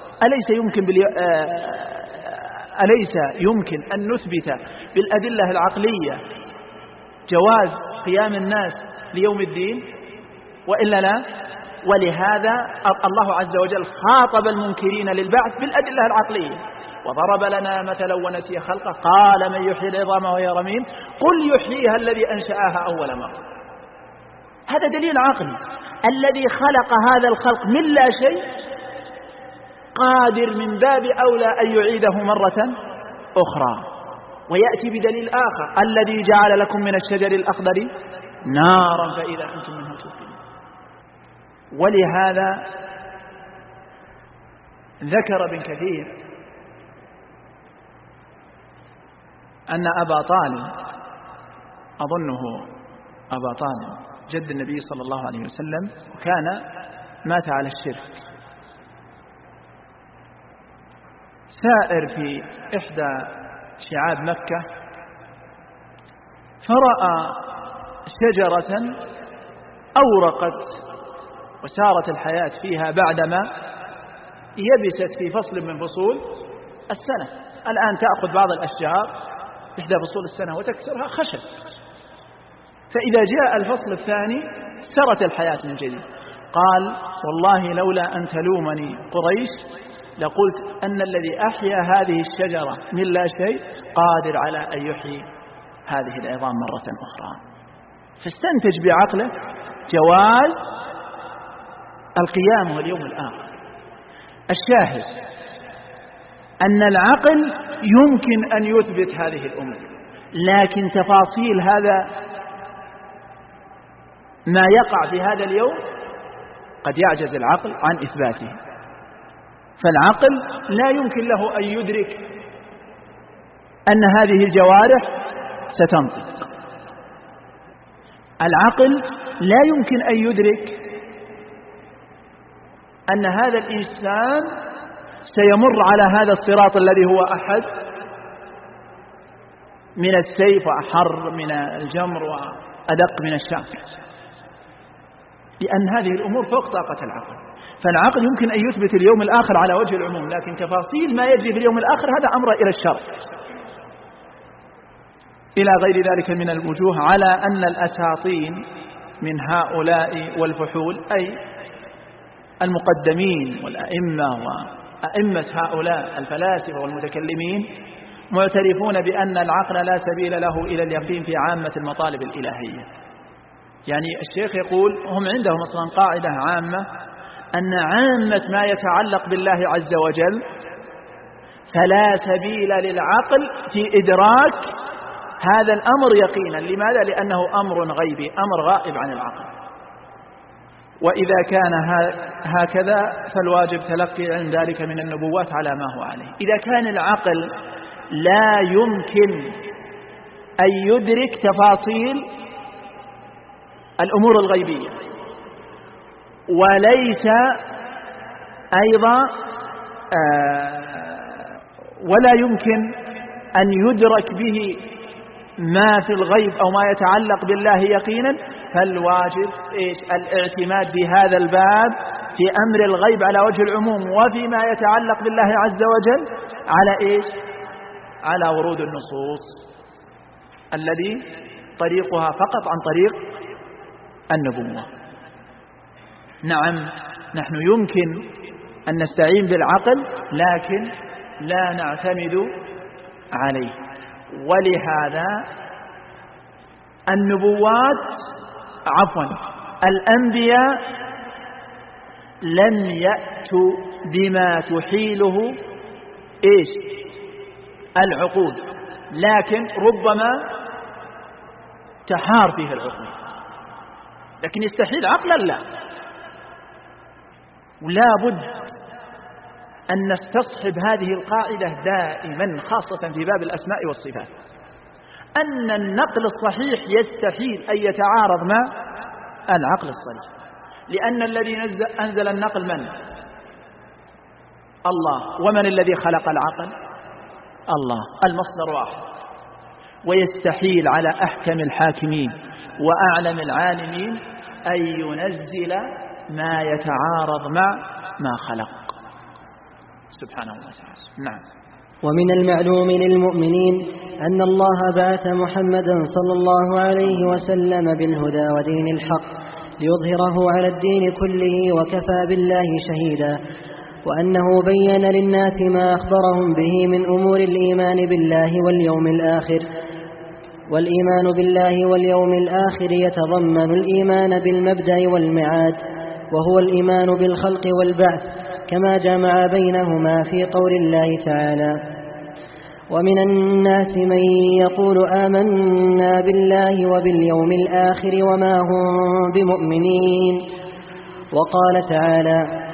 أليس يمكن أن نثبت بالأدلة العقلية جواز قيام الناس ليوم الدين؟ وإلا لا. ولهذا الله عز وجل خاطب المنكرين للبعث بالأدلة العقلية، وضرب لنا مثلا ونسي خلقه قال من يحيي العظام وهي رميم قل يحييها الذي أنشأها أول مرة. هذا دليل عقلي، الذي خلق هذا الخلق من لا شيء قادر من باب أولى أن يعيده مرة أخرى. ويأتي بدليل آخر الذي جعل لكم من الشجر الأخضر نارا فإذا أنتم منه توقدون. ولهذا ذكر ابن كثير أن أبا طالب، أظنه أبا طالب جد النبي صلى الله عليه وسلم، وكان مات على الشرك، سائر في إحدى شعاب مكة فرأى شجرة أورقت وسارت الحياة فيها بعدما يبست في فصل من فصول السنة. الآن تأخذ بعض الأشجار إحدى فصول السنة وتكسرها خشب، فإذا جاء الفصل الثاني سرت الحياة من جديد. قال والله لولا أن تلومني قريش لقلت أن الذي أحيا هذه الشجرة من لا شيء قادر على أن يحيي هذه العظام مرة أخرى. فاستنتج بعقله جواز القيام واليوم الآخر. الشاهد أن العقل يمكن أن يثبت هذه الأمور، لكن تفاصيل هذا ما يقع في هذا اليوم قد يعجز العقل عن إثباته. فالعقل لا يمكن له أن يدرك أن هذه الجوارح ستنطق، العقل لا يمكن أن يدرك أن هذا الإنسان سيمر على هذا الصراط الذي هو أحد من السيف وأحر من الجمر وأدق من الشعر، لأن هذه الأمور فوق طاقة العقل. فالعقل يمكن أن يثبت اليوم الآخر على وجه العموم، لكن تفاصيل ما يجري في اليوم الآخر هذا أمر إلى الشرع إلى غير ذلك من الوجوه، على أن الأساطين من هؤلاء والفحول أي المقدمين والأئمة وأئمة هؤلاء الفلاسفة والمتكلمين معترفون بأن العقل لا سبيل له إلى اليقين في عامة المطالب الإلهية. يعني الشيخ يقول هم عندهم أصلا قاعدة عامة أن عامة ما يتعلق بالله عز وجل فلا سبيل للعقل في إدراك هذا الأمر يقينا. لماذا؟ لأنه أمر غيبي، أمر غائب عن العقل. وإذا كان هكذا فالواجب تلقي عن ذلك من النبوات على ما هو عليه. إذا كان العقل لا يمكن أن يدرك تفاصيل الأمور الغيبية، وليس أيضا ولا يمكن أن يدرك به ما في الغيب أو ما يتعلق بالله يقينا، فالواجب الاعتماد بهذا الباب في أمر الغيب على وجه العموم، وفيما يتعلق بالله عز وجل على على ورود النصوص الذي طريقها فقط عن طريق النبوة. نعم نحن يمكن أن نستعين بالعقل لكن لا نعتمد عليه. ولهذا الأنبياء لم يأتوا بما تحيله العقول، لكن ربما تحار فيه العقول، لكن يستحيل عقلا لا. ولا بد أن نستصحب هذه القاعدة دائما، خاصة في باب الأسماء والصفات، أن النقل الصحيح يستحيل أن يتعارض مع العقل الصريح، لأن الذي أنزل النقل من؟ الله. ومن الذي خلق العقل؟ الله. المصدر واحد. ويستحيل على أحكم الحاكمين وأعلم العالمين أن ينزل ما يتعارض مع ما خلق سبحانه وتعالى. نعم. ومن المعلوم للمؤمنين أن الله بعث محمدا صلى الله عليه وسلم بالهدى ودين الحق ليظهره على الدين كله وكفى بالله شهيدا، وأنه بين للناس ما أخبرهم به من أمور الإيمان بالله واليوم الآخر. والإيمان بالله واليوم الآخر يتضمن الإيمان بالمبدأ والمعاد، وهو الإيمان بالخلق والبعث، كما جمع بينهما في قول الله تعالى: ومن الناس من يقول آمنا بالله وباليوم الآخر وما هم بمؤمنين. وقال تعالى: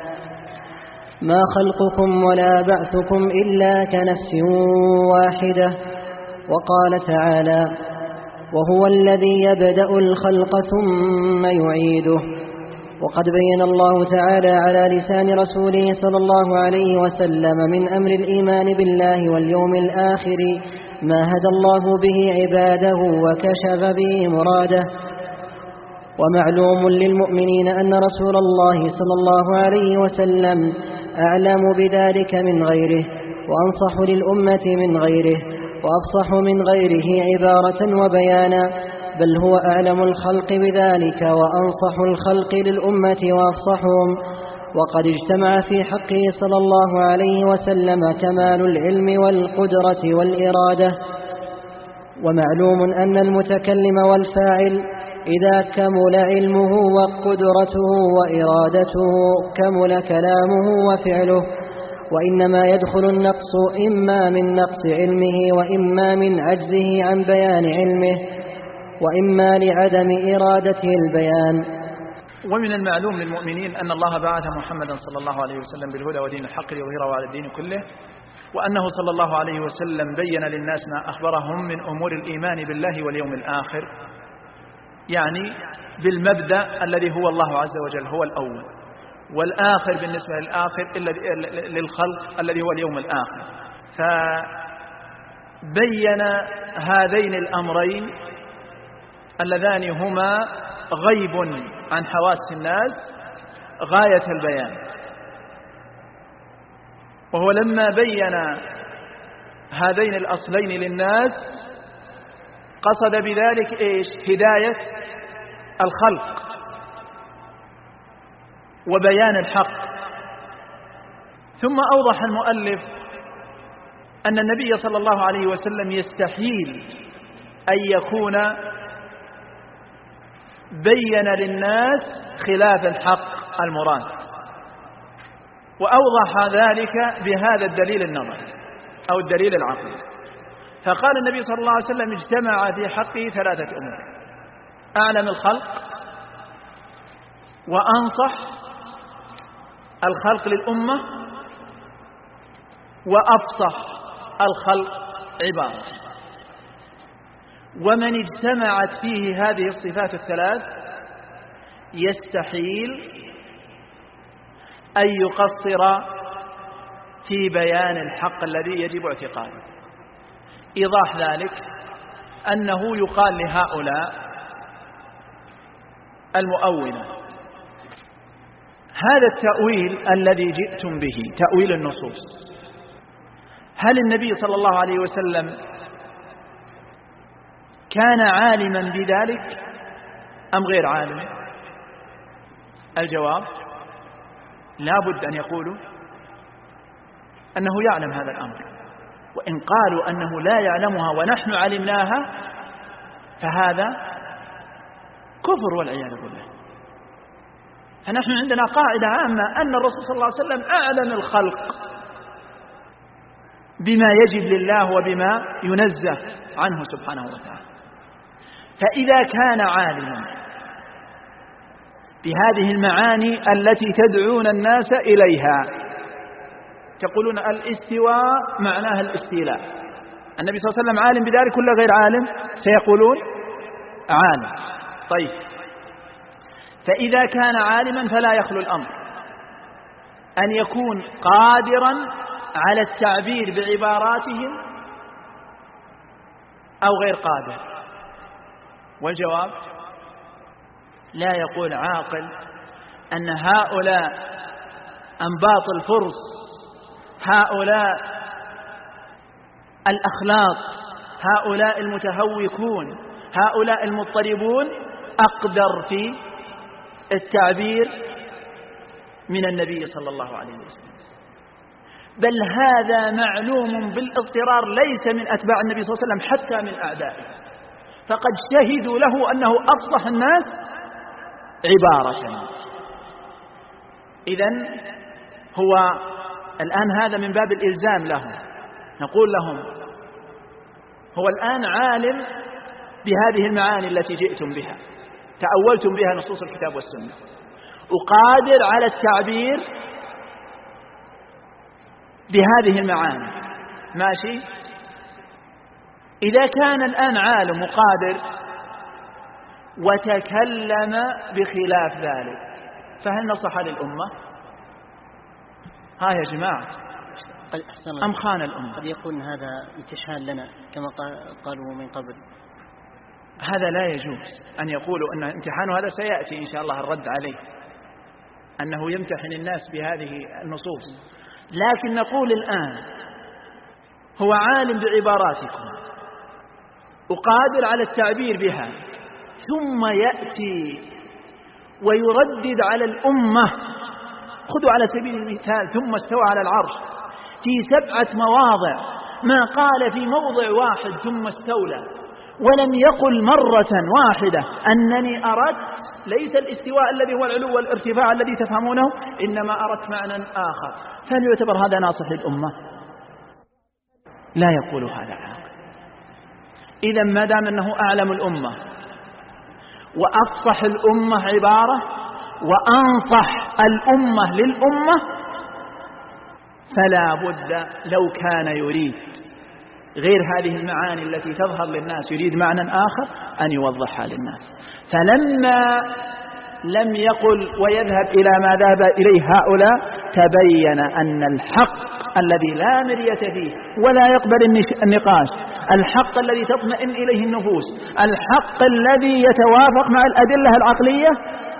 ما خلقكم ولا بعثكم إلا كنفس واحدة. وقال تعالى: وهو الذي يبدأ الخلق ثم يعيده. وقد بين الله تعالى على لسان رسوله صلى الله عليه وسلم من أمر الإيمان بالله واليوم الآخر ما هدى الله به عباده وكشف به مراده. ومعلوم للمؤمنين أن رسول الله صلى الله عليه وسلم أعلم بذلك من غيره، وأنصح للأمة من غيره، وأفصح من غيره عبارة وبيانا، بل هو أعلم الخلق بذلك وأنصح الخلق للأمة وأفصحهم. وقد اجتمع في حقه صلى الله عليه وسلم كمال العلم والقدرة والإرادة. ومعلوم أن المتكلم والفاعل إذا كمل علمه وقدرته وإرادته كمل كلامه وفعله، وإنما يدخل النقص إما من نقص علمه وإما من عجزه عن بيان علمه وإما لعدم إرادته البيان. ومن المعلوم للمؤمنين أن الله بعث محمدا صلى الله عليه وسلم بالهدى ودين الحق ليظهره على الدين كله، وأنه صلى الله عليه وسلم بين للناس ما أخبرهم من أمور الإيمان بالله واليوم الآخر، يعني بالمبدأ الذي هو الله عز وجل هو الأول، والآخر بالنسبة للآخر للخلق الذي هو اليوم الآخر. فبين هذين الأمرين اللذان هما غيب عن حواس الناس غاية البيان. وهو لما بين هذين الأصلين للناس قصد بذلك إيش؟ هداية الخلق وبيان الحق. ثم أوضح المؤلف أن النبي صلى الله عليه وسلم يستحيل أن يكون بين للناس خلاف الحق المراد، وأوضح ذلك بهذا الدليل النظري أو الدليل العقلي. فقال النبي صلى الله عليه وسلم اجتمع في حقه ثلاثة أمور: أعلم الخلق، وأنصح الخلق للأمة، وأفصح الخلق عبارة. ومن اجتمعت فيه هذه الصفات الثلاث يستحيل أن يقصر في بيان الحق الذي يجب اعتقاده. إيضاح ذلك أنه يقال لهؤلاء المؤولة: هذا التأويل الذي جئتم به تأويل النصوص، هل النبي صلى الله عليه وسلم كان عالما بذلك أم غير عالم؟ الجواب: لا بد أن يقولوا أنه يعلم هذا الأمر، وإن قالوا أنه لا يعلمها ونحن علمناها فهذا كفر والعياذ بالله. فنحن عندنا قاعدة عامة أن الرسول صلى الله عليه وسلم أعلم الخلق بما يجب لله وبما ينزه عنه سبحانه وتعالى. فإذا كان عالما بهذه المعاني التي تدعون الناس إليها، تقولون الاستواء معناها الاستيلاء، النبي صلى الله عليه وسلم عالم بذلك ولا غير عالم؟ سيقولون عالم. طيب، فإذا كان عالما فلا يخلو الأمر أن يكون قادرا على التعبير بعباراتهم أو غير قادر. والجواب لا يقول عاقل أن هؤلاء أنباط الفرس، هؤلاء الأخلاق، هؤلاء المتهوكون، هؤلاء المضطربون أقدر في التعبير من النبي صلى الله عليه وسلم. بل هذا معلوم بالاضطرار ليس من أتباع النبي صلى الله عليه وسلم حتى من أعدائه، فقد شهدوا له أنه أفصح الناس عبارة. إذن هو الآن هذا من باب الإلزام لهم، نقول لهم هو الآن عالم بهذه المعاني التي جئتم بها، تأولتم بها نصوص الكتاب والسنة، وقادر على التعبير بهذه المعاني، ماشي؟ إذا كان الآن عالم وقادر وتكلم بخلاف ذلك فهل نصح للأمة؟ ها يا جماعة، أم خان الأمة؟ قد يكون هذا امتحان لنا كما قالوا من قبل. هذا لا يجوز أن يقولوا أن امتحان، هذا سيأتي إن شاء الله الرد عليه، أنه يمتحن الناس بهذه النصوص. لكن نقول الآن هو عالم بعباراتكم وقادر على التعبير بها، ثم يأتي ويردد على الأمة. خذوا على سبيل المثال ثم استوى على العرش في 7 مواضع، ما قال في موضع واحد ثم استولى، ولم يقل مرة واحدة أنني أردت ليس الاستواء الذي هو العلو والارتفاع الذي تفهمونه، إنما أردت معنى آخر. فهل يعتبر هذا ناصح للأمة؟ لا يقول هذا عاقل. إذا ما دام أنه أعلم الأمة وأفصح الأمة عبارة وأنصح الأمة للأمة، فلا بد لو كان يريد غير هذه المعاني التي تظهر للناس، يريد معنى آخر، أن يوضحها للناس. فلما لم يقل ويذهب إلى ما ذهب إليه هؤلاء، تبين أن الحق الذي لا مرية فيه ولا يقبل النقاش، الحق الذي تطمئن إليه النفوس، الحق الذي يتوافق مع الأدلة العقلية،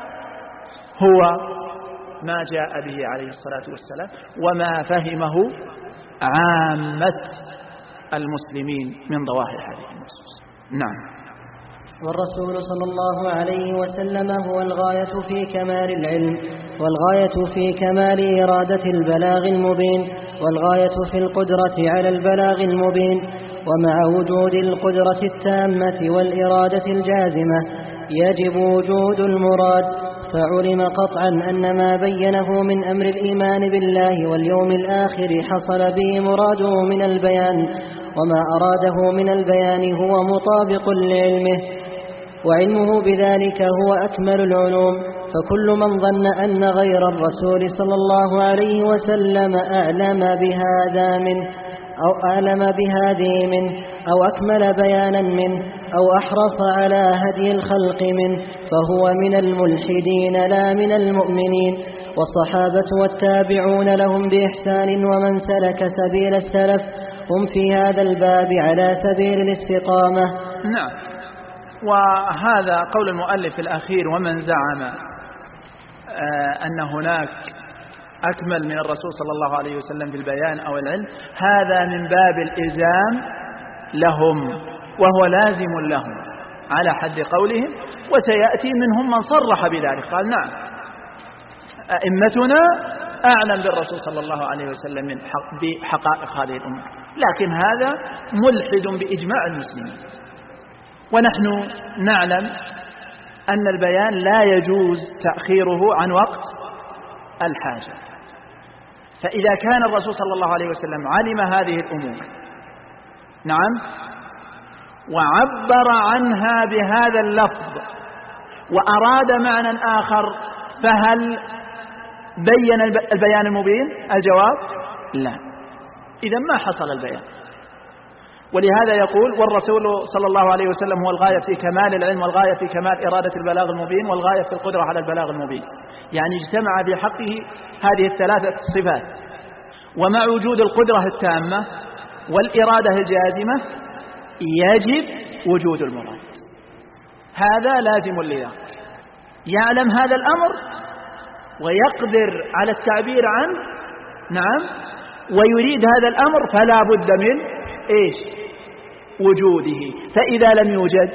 هو ما جاء به عليه الصلاة والسلام وما فهمه عامة المسلمين من ظواهر هذه النصوص. نعم. والرسول صلى الله عليه وسلم هو الغاية في كمال العلم، والغاية في كمال إرادة البلاغ المبين، والغاية في القدرة على البلاغ المبين. ومع وجود القدرة التامة والإرادة الجازمة يجب وجود المراد، فعلم قطعا أن ما بينه من أمر الإيمان بالله واليوم الآخر حصل به مراده من البيان، وما أراده من البيان هو مطابق لعلمه، وعلمه بذلك هو أكمل العلوم. فكل من ظن أن غير الرسول صلى الله عليه وسلم أعلم بهذا منه أو أعلم بهذه منه أو أكمل بيانا منه أو أحرص على هدي الخلق منه فهو من الملحدين لا من المؤمنين. والصحابة والتابعون لهم بإحسان ومن سلك سبيل السلف هم في هذا الباب على سبيل الاستقامة. نعم. وهذا قول المؤلف الأخير: ومن زعم أن هناك أكمل من الرسول صلى الله عليه وسلم في البيان أو العلم، هذا من باب الإلزام لهم، وهو لازم لهم على حد قولهم. وسيأتي منهم من صرح بذلك، قال: نعم، أئمتنا أعلم بالرسول صلى الله عليه وسلم من بحقائق هذه الأمة، لكن هذا ملحد بإجماع المسلمين. ونحن نعلم أن البيان لا يجوز تأخيره عن وقت الحاجة، فإذا كان الرسول صلى الله عليه وسلم علم هذه الأمور نعم وعبر عنها بهذا اللفظ وأراد معنى آخر، فهل بين البيان المبين؟ الجواب لا، إذا ما حصل البيان. ولهذا يقول والرسول صلى الله عليه وسلم هو الغاية في كمال العلم والغاية في كمال إرادة البلاغ المبين والغاية في القدرة على البلاغ المبين، يعني اجتمع في حقه هذه الثلاثة صفات. ومع وجود القدرة التامة والإرادة الجازمة يجب وجود المراد، هذا لازم لذلك. يعلم هذا الأمر ويقدر على التعبير عنه نعم ويريد هذا الأمر، فلا بد من إيش؟ وجوده. فإذا لم يوجد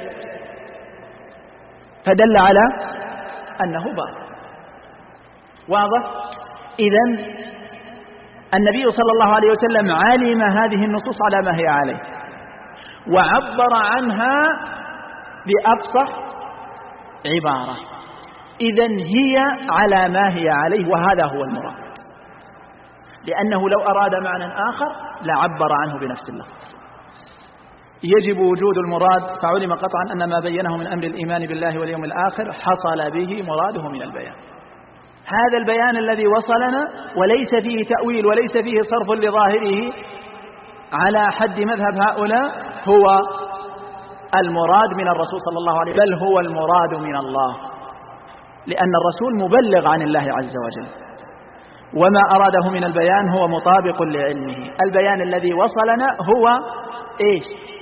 فدل على أنه باطل. واضح؟ إذن النبي صلى الله عليه وسلم علم هذه النصوص على ما هي عليه وعبر عنها بأفصح عبارة، إذن هي على ما هي عليه وهذا هو المراد، لأنه لو أراد معنى آخر لعبر عنه بنفس اللفظ. يجب وجود المراد، فعلم قطعا أن ما بينه من أمر الإيمان بالله واليوم الآخر حصل به مراده من البيان. هذا البيان الذي وصلنا وليس فيه تأويل وليس فيه صرف لظاهره على حد مذهب هؤلاء، هو المراد من الرسول صلى الله عليه وسلم، بل هو المراد من الله، لأن الرسول مبلغ عن الله عز وجل، وما أراده من البيان هو مطابق لعلمه. البيان الذي وصلنا هو إيش؟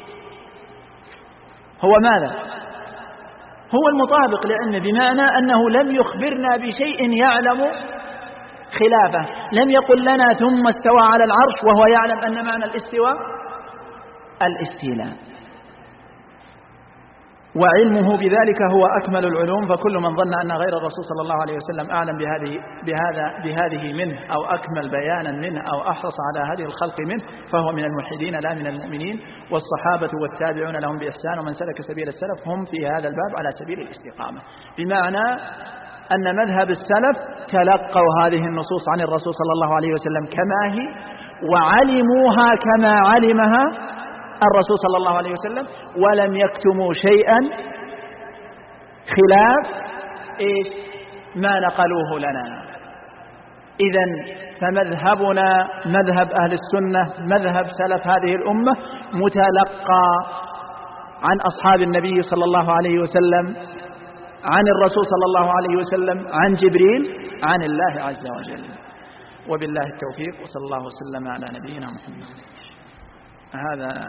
هو ماذا؟ هو المطابق لعلمه، بمعنى أنه لم يخبرنا بشيء يعلم خلافه، لم يقل لنا ثم استوى على العرش وهو يعلم أن معنى الاستواء الاستيلاء، وعلمه بذلك هو أكمل العلوم. فكل من ظن أن غير الرسول صلى الله عليه وسلم أعلم بهذه منه أو أكمل بيانا منه أو أحرص على هذه الخلق منه فهو من الملحدين لا من المؤمنين. والصحابة والتابعون لهم بإحسان ومن سلك سبيل السلف هم في هذا الباب على سبيل الاستقامة، بمعنى أن مذهب السلف تلقوا هذه النصوص عن الرسول صلى الله عليه وسلم كما هي وعلموها كما علمها الرسول صلى الله عليه وسلم، ولم يكتموا شيئا خلاف ما نقلوه لنا. إذن فمذهبنا مذهب أهل السنة مذهب سلف هذه الأمة متلقى عن أصحاب النبي صلى الله عليه وسلم عن الرسول صلى الله عليه وسلم عن جبريل عن الله عز وجل. وبالله التوفيق، وصلى الله وسلم على نبينا محمد. هذا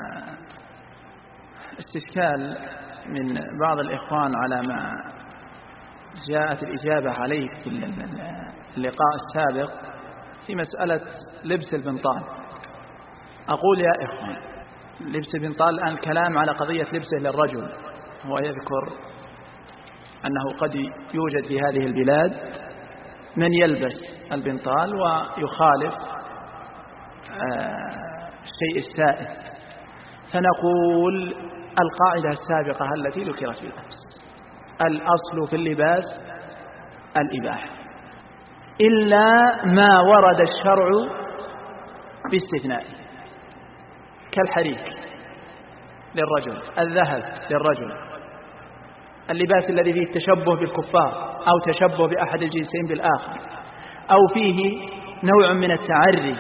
استشكال من بعض الإخوان على ما جاءت الإجابة عليه في اللقاء السابق في مسألة لبس البنطال. أقول يا إخوان، لبس البنطال الآن كلام على قضية لبسه للرجل، هو يذكر أنه قد يوجد في هذه البلاد من يلبس البنطال ويخالف الشيء السائد، فنقول القاعدة السابقة التي ذكرت في الأمس، الأصل في اللباس الإباحة إلا ما ورد الشرع باستثناء، كالحرير للرجل، الذهب للرجل، اللباس الذي فيه التشبه بالكفار أو تشبه بأحد الجنسين بالآخر أو فيه نوع من التعري.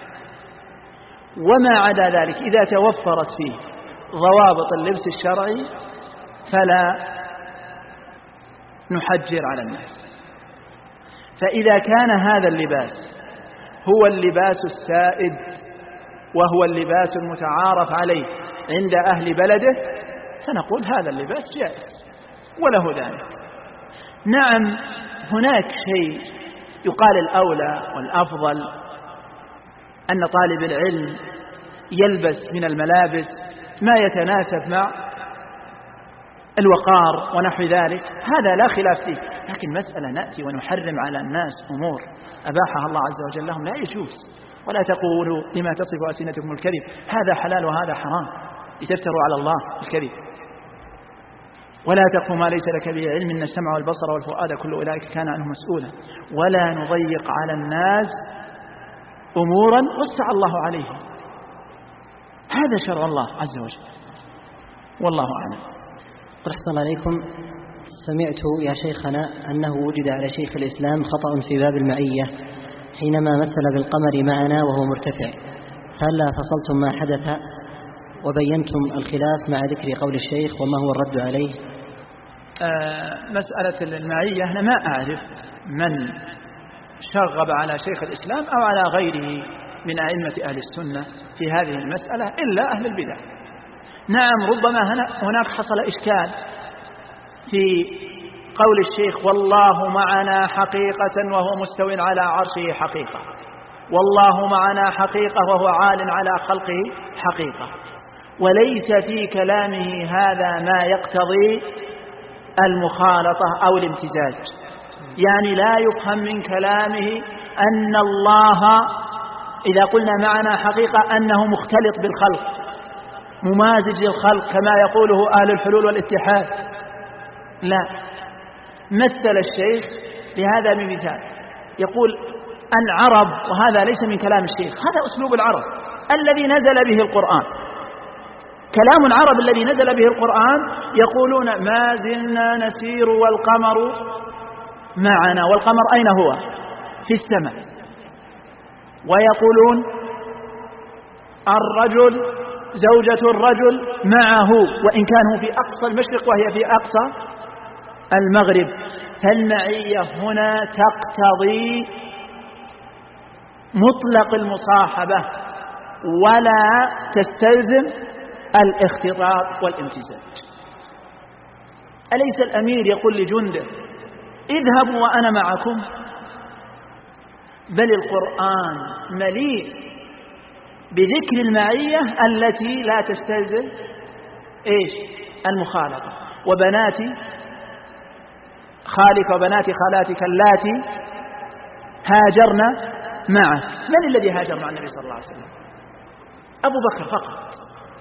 وما عدا ذلك إذا توفرت فيه ضوابط اللبس الشرعي فلا نحجر على الناس. فإذا كان هذا اللباس هو اللباس السائد وهو اللباس المتعارف عليه عند أهل بلده فنقول هذا اللباس جائز وله ذلك. نعم هناك شيء يقال الأولى والأفضل أن طالب العلم يلبس من الملابس ما يتناسب مع الوقار ونحو ذلك، هذا لا خلاف فيه. لكن مسألة نأتي ونحرم على الناس أمور أباحها الله عز وجل لهم، لا يجوز. ولا تقولوا لما تصف ألسنتكم الكذب هذا حلال وهذا حرام لتفتروا على الله الكذب. ولا تقف ما ليس لك به علم إن السمع والبصر والفؤاد كل أولئك كان عنه مسؤولا. ولا نضيق على الناس أمورا وسع الله عليه. هذا شرع الله عز وجل، والله أعلم. أحسن عليكم. سمعت يا شيخنا أنه وجد على شيخ الإسلام خطأ في باب المعية حينما مثل بالقمر معنا وهو مرتفع، فهلا فصلتم ما حدث وبينتم الخلاف مع ذكر قول الشيخ وما هو الرد عليه؟ مسألة المعية أنا ما أعرف من شغب على شيخ الإسلام أو على غيره من أئمة أهل السنة في هذه المسألة إلا أهل البدع. نعم، ربما هناك حصل إشكال في قول الشيخ والله معنا حقيقة وهو مستو على عرشه حقيقة، والله معنا حقيقة وهو عال على خلقه حقيقة، وليس في كلامه هذا ما يقتضي المخالطة أو الامتزاج. يعني لا يفهم من كلامه أن الله إذا قلنا معنا حقيقة أنه مختلط بالخلق ممازج للخلق كما يقوله أهل الحلول والاتحاد. لا، مثل الشيخ بهذا بمثال، يقول العرب، وهذا ليس من كلام الشيخ، هذا أسلوب العرب الذي نزل به القرآن، كلام العرب الذي نزل به القرآن، يقولون ما زلنا نسير والقمر معنا، والقمر أين هو؟ في السماء. ويقولون الرجل زوجة الرجل معه وإن كان في أقصى المشرق وهي في أقصى المغرب. فالمعية هنا تقتضي مطلق المصاحبة ولا تستلزم الاختلاط والامتزاج. أليس الأمير يقول لجنده اذهبوا وأنا معكم؟ بل القرآن مليء بذكر المعية التي لا تستلزم المخالطة. وبنات خالك وبنات خالاتك اللاتي هاجرن معه. من الذي هاجر مع النبي صلى الله عليه وسلم؟ أبو بكر فقط.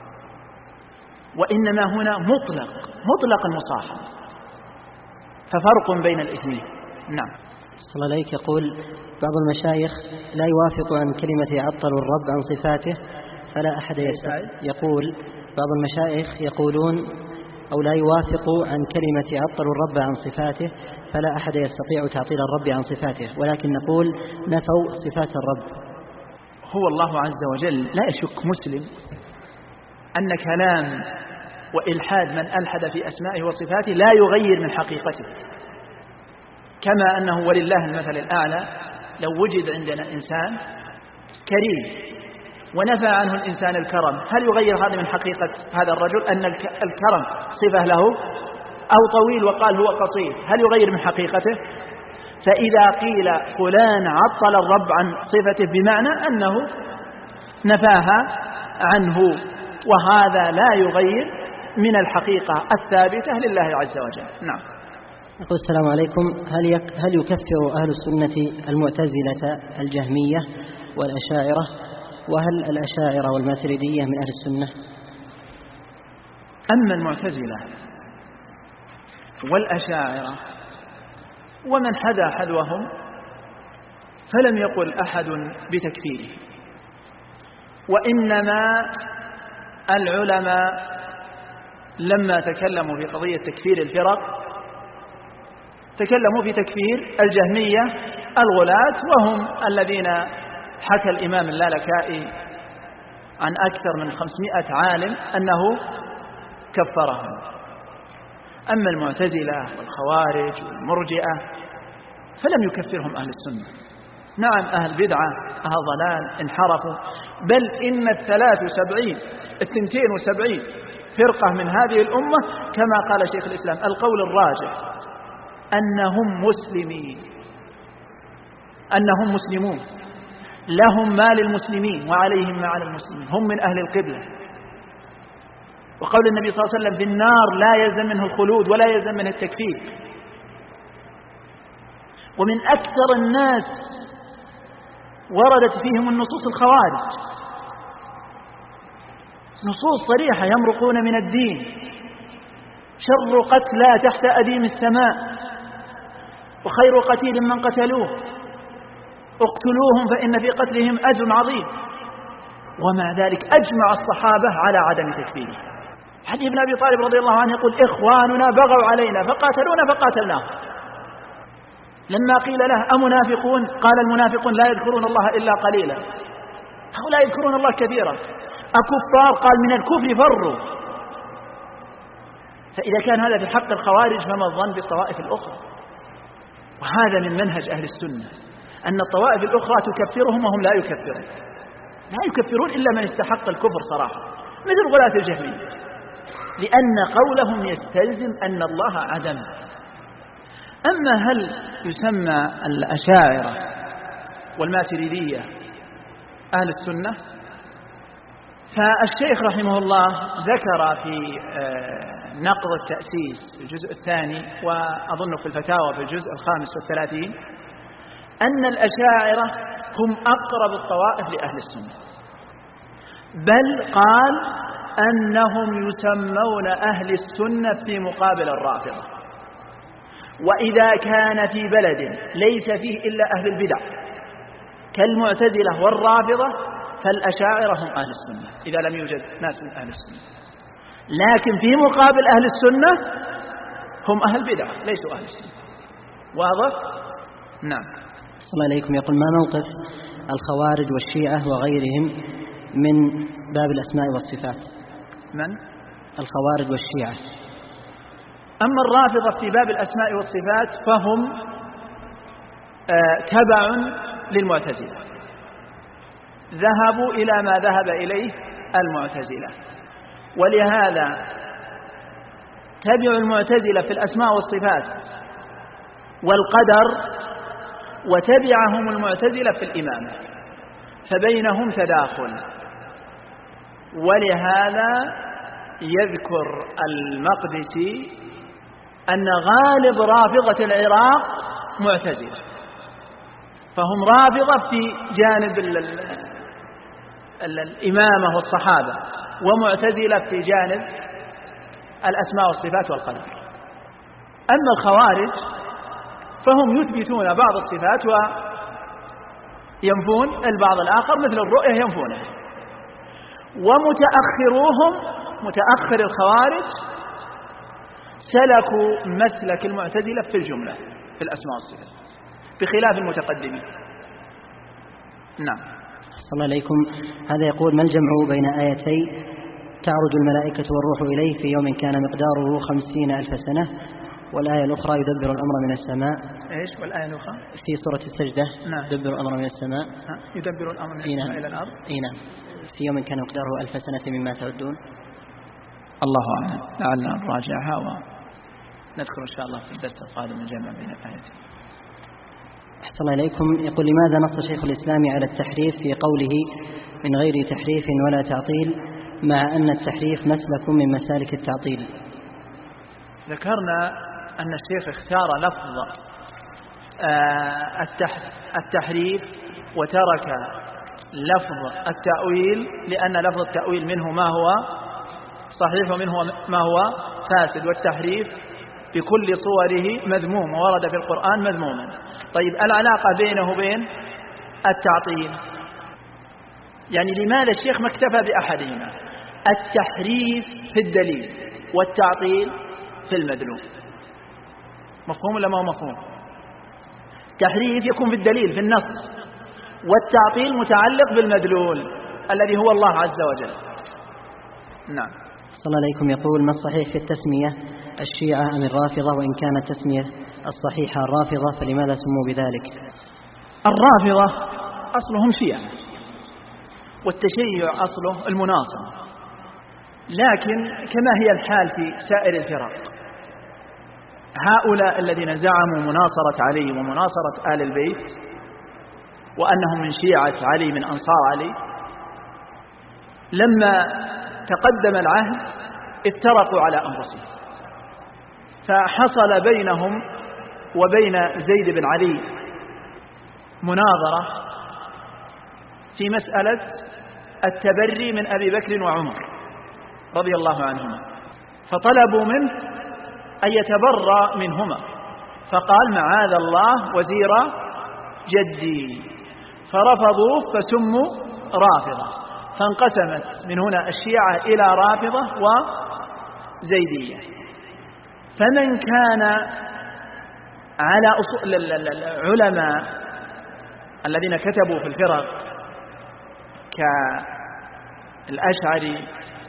وإنما هنا مطلق المصاحبة، ففرق بين الاثنين. نعم. صلى الله عليك. يقول بعض المشايخ لا يوافق عن كلمة يعطل الرب عن صفاته فلا أحد يستطيع. يقول بعض المشايخ يقولون أو لا يوافق عن كلمة يعطل الرب عن صفاته فلا أحد يستطيع تعطيل الرب عن صفاته، ولكن نقول نفوا صفات الرب. هو الله عز وجل لا يشك مسلم أن كلام وإلحاد من ألحد في أسمائه وصفاته لا يغير من حقيقته، كما أنه ولله المثل الأعلى لو وجد عندنا إنسان كريم ونفى عنه الإنسان الكرم، هل يغير هذا من حقيقة هذا الرجل أن الكرم صفة له؟ أو طويل وقال هو قصير، هل يغير من حقيقته؟ فإذا قيل فلان عطل الرب عن صفته بمعنى أنه نفاها عنه، وهذا لا يغير من الحقيقة الثابتة لله عز وجل. نعم. أقول السلام عليكم. هل يكفر أهل السنة المعتزلة الجهمية والأشاعرة؟ وهل الأشاعرة والماتريدية من أهل السنة؟ أما المعتزلة والأشاعرة ومن حدا حذوهم فلم يقل أحد بتكفيره، وإنما العلماء لما تكلموا في قضية تكفير الفرق تكلموا في تكفير الجهمية الغلاة، وهم الذين حكى الإمام اللالكائي عن أكثر من 500 عالم أنه كفرهم. أما المعتزلة والخوارج والمرجئة فلم يكفرهم أهل السنة. نعم، أهل بدعة أهل ضلال انحرفوا، بل إن 72 فرقة من هذه الأمة كما قال شيخ الإسلام القول الراجح أنهم مسلمون لهم ما للمسلمين وعليهم ما على المسلمين، هم من أهل القبلة. وقول النبي صلى الله عليه وسلم في النار لا يلزم منه الخلود ولا يلزم منه التكفير. ومن أكثر الناس وردت فيهم النصوص الخوارج، نصوص صريحة يمرقون من الدين، شر قتلى تحت أديم السماء وخير قتيل من قتلوه اقتلوهم فإن في قتلهم أجر عظيم. ومع ذلك أجمع الصحابة على عدم تكفيره. علي بن أبي طالب رضي الله عنه يقول إخواننا بغوا علينا فقاتلونا فقاتلناهم. لما قيل له أمنافقون قال المنافقون لا يذكرون الله إلا قليلا، هؤلاء يذكرون الله كثيرا. أكفار قال من الكفر فروا. فإذا كان هذا في حق الخوارج فما الظن بالطوائف الأخرى؟ وهذا من منهج أهل السنة أن الطوائف الأخرى تكفرهم وهم لا يكفرون إلا من استحق الكفر صراحة، مثل غلاة الجهمية، لأن قولهم يستلزم أن الله عدم. أما هل يسمى الأشاعرة والماتريدية أهل السنة؟ فالشيخ رحمه الله ذكر في نقض التأسيس الجزء الثاني، وأظن في الفتاوى في الجزء 35، أن الأشاعرة هم أقرب الطوائف لأهل السنة، بل قال أنهم يسمون أهل السنة في مقابل الرافضة. وإذا كان في بلد ليس فيه إلا أهل البدع كالمعتزلة والرافضة فالأشاعرة هم أهل السنة إذا لم يوجد ناس من أهل السنة، لكن في مقابل أهل السنة هم أهل البدع ليسوا أهل السنة. واضح؟ نعم. صلى الله عليكم. يقول ما موقف الخوارج والشيعة وغيرهم من باب الأسماء والصفات؟ من؟ الخوارج والشيعة. أما الرافضة في باب الأسماء والصفات فهم تبع للمعتزلة، ذهبوا إلى ما ذهب إليه المعتزلة، ولهذا تبعوا المعتزلة في الأسماء والصفات والقدر، وتبعهم المعتزلة في الإمامة، فبينهم تداخل. ولهذا يذكر المقدسي أن غالب رافضة العراق معتزلة، فهم رافضة في جانب الإمامة والصحابة، ومعتزلة في جانب الأسماء والصفات والقدر. أما الخوارج فهم يثبتون بعض الصفات وينفون البعض الآخر، مثل الرؤية ينفونه. ومتأخروهم متأخر الخوارج سلكوا مسلك المعتزلة في الجملة في الأسماء والصفات بخلاف المتقدمين. نعم. صلى الله عليكم. هذا يقول ما الجمع بين آيتي تعرج الملائكة والروح إليه في يوم كان مقداره 50,000 سنة، والآية الأخرى يدبر الأمر من السماء؟ إيش والآية الأخرى؟ في سورة السجدة. نعم. يدبر الأمر من السماء. يدبر الأمر من السماء إلى الأرض. نعم. في يوم كان مقداره 1000 سنة مما تعدون. الله أعلم، لعلنا نراجعها ونذكر إن شاء الله في الدرس القادم الجمع بين الآيتين. أحسن الله إليكم. يقول لماذا نص شيخ الإسلام على التحريف في قوله من غير تحريف ولا تعطيل، مع أن التحريف مسلك من مسالك التعطيل؟ ذكرنا أن الشيخ اختار لفظ التحريف وترك لفظ التأويل، لأن لفظ التأويل منه ما هو صحيح ومنه ما هو فاسد، والتحريف بكل صوره مذموم وورد في القرآن مذموما. طيب العلاقة بينه وبين التعطيل، يعني لماذا الشيخ ما اكتفى بأحدهما؟ التحريف في الدليل والتعطيل في المدلول. مفهوم ولا ما هو مفهوم؟ تحريف يكون في الدليل في النص، والتعطيل متعلق بالمدلول الذي هو الله عز وجل. نعم. صلى الله عليكم. يقول ما الصحيح في التسمية الشيعة أم الرافضة؟ وإن كانت التسمية الصحيحة الرافضة فلماذا سموا بذلك؟ الرافضة أصلهم شيعة، والتشيع أصله المناصرة، لكن كما هي الحال في سائر الفرق، هؤلاء الذين زعموا مناصرة علي ومناصرة آل البيت وأنهم من شيعة علي من أنصار علي، لما تقدم العهد افترقوا على أنفسهم، فحصل بينهم وبين زيد بن علي مناظرة في مسألة التبري من أبي بكر وعمر رضي الله عنهما، فطلبوا منه أن يتبرى منهما، فقال معاذ الله وزير جدي، فرفضوه فسموا رافضة، فانقسمت من هنا الشيعة إلى رافضة وزيدية. فمن كان على أصول العلماء الذين كتبوا في الفرق كالأشعري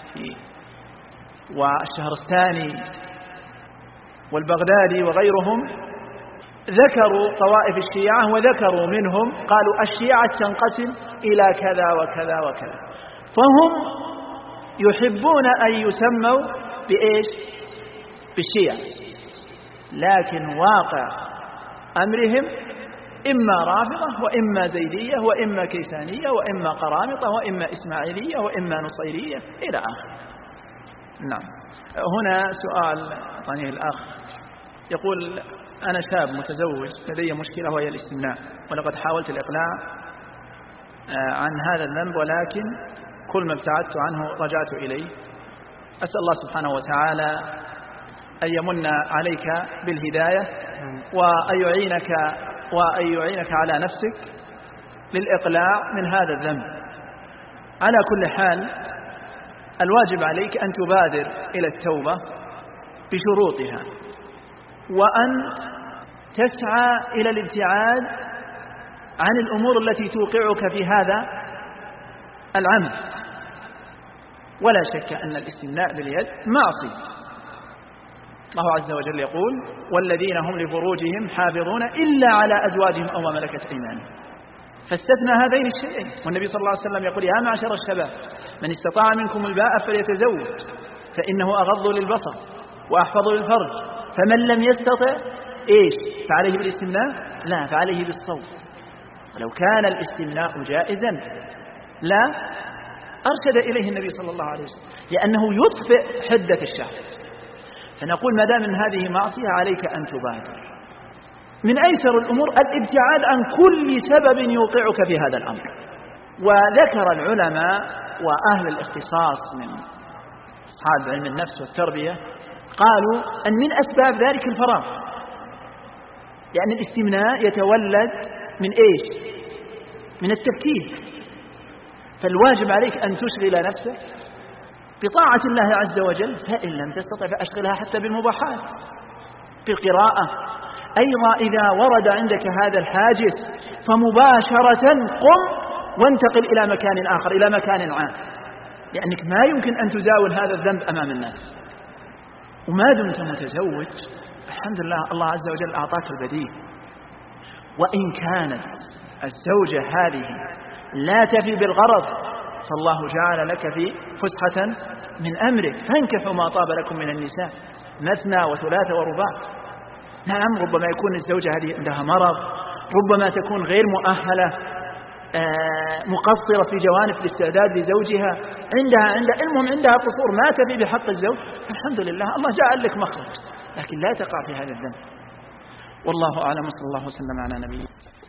والشهرستاني والبغدادي وغيرهم ذكروا طوائف الشيعة، وذكروا منهم قالوا الشيعة تنقسم إلى كذا وكذا وكذا، فهم يحبون أن يسموا بإيش؟ بالشيعة، لكن واقع أمرهم إما رافضة وإما زيدية وإما كيسانية وإما قرامطة وإما إسماعيلية وإما نصيرية إلى آخره. نعم. هنا سؤال طانيه الأخ يقول: أنا شاب متزوج لدي مشكلة وهي الاستمناء، ولقد حاولت الإقلاع عن هذا الذنب، ولكن كل ما ابتعدت عنه رجعت إليه. أسأل الله سبحانه وتعالى أن يمن عليك بالهداية وأن يعينك على نفسك للإقلاع من هذا الذنب. على كل حال الواجب عليك أن تبادر إلى التوبة بشروطها، وأن تسعى إلى الابتعاد عن الأمور التي توقعك في هذا العمل. ولا شك أن الاستمناء باليد معصية. الله عز وجل يقول: والذين هم لفروجهم حافظون إلا على أزواجهم أو ما ملكت أيمانهم، فاستثنى هذين الشيئين. والنبي صلى الله عليه وسلم يقول: يا معشر الشباب من استطاع منكم الباء فليتزوج فإنه أغض للبصر وأحفظ للفرج، فمن لم يستطع إيش؟ فعليه بالاستمناء؟ لا، فعليه بالصوم. ولو كان الاستمناء جائزا لا أرشد إليه النبي صلى الله عليه وسلم، لأنه يطفئ حدة الشهوة. فنقول ما دام من هذه معصية عليك أن تبادر. من أيسر الأمور الابتعاد عن كل سبب يوقعك في هذا الأمر. وذكر العلماء وأهل الاختصاص من أصحاب علم النفس والتربية قالوا أن من أسباب ذلك الفراغ، لأن الاستمناء يتولد من إيش؟ من التفكير. فالواجب عليك أن تشغل نفسك بطاعة الله عز وجل، فإن لم تستطع فأشغلها حتى بالمباحات، بالقراءة. أيضا إذا ورد عندك هذا الحاجز فمباشرة قم وانتقل إلى مكان آخر، إلى مكان عام، لأنك ما يمكن أن تزاول هذا الذنب أمام الناس. وما دمت متزوج الحمد لله الله عز وجل أعطاك البديل. وإن كانت الزوجة هذه لا تفي بالغرض فالله جعل لك في فسحة من أمرك، فانكحوا ما طاب لكم من النساء مثنى وثلاث ورباع. نعم، ربما يكون الزوجة هذه عندها مرض، ربما تكون غير مؤهلة، مقصرة في جوانب الاستعداد لزوجها، عندها قصور ما تفي بحق الزوج، فالحمد لله الله جعل لك مخرج، لكن لا تقع في هذا الذنب. والله أعلم. صلى الله وسلم على نبينا.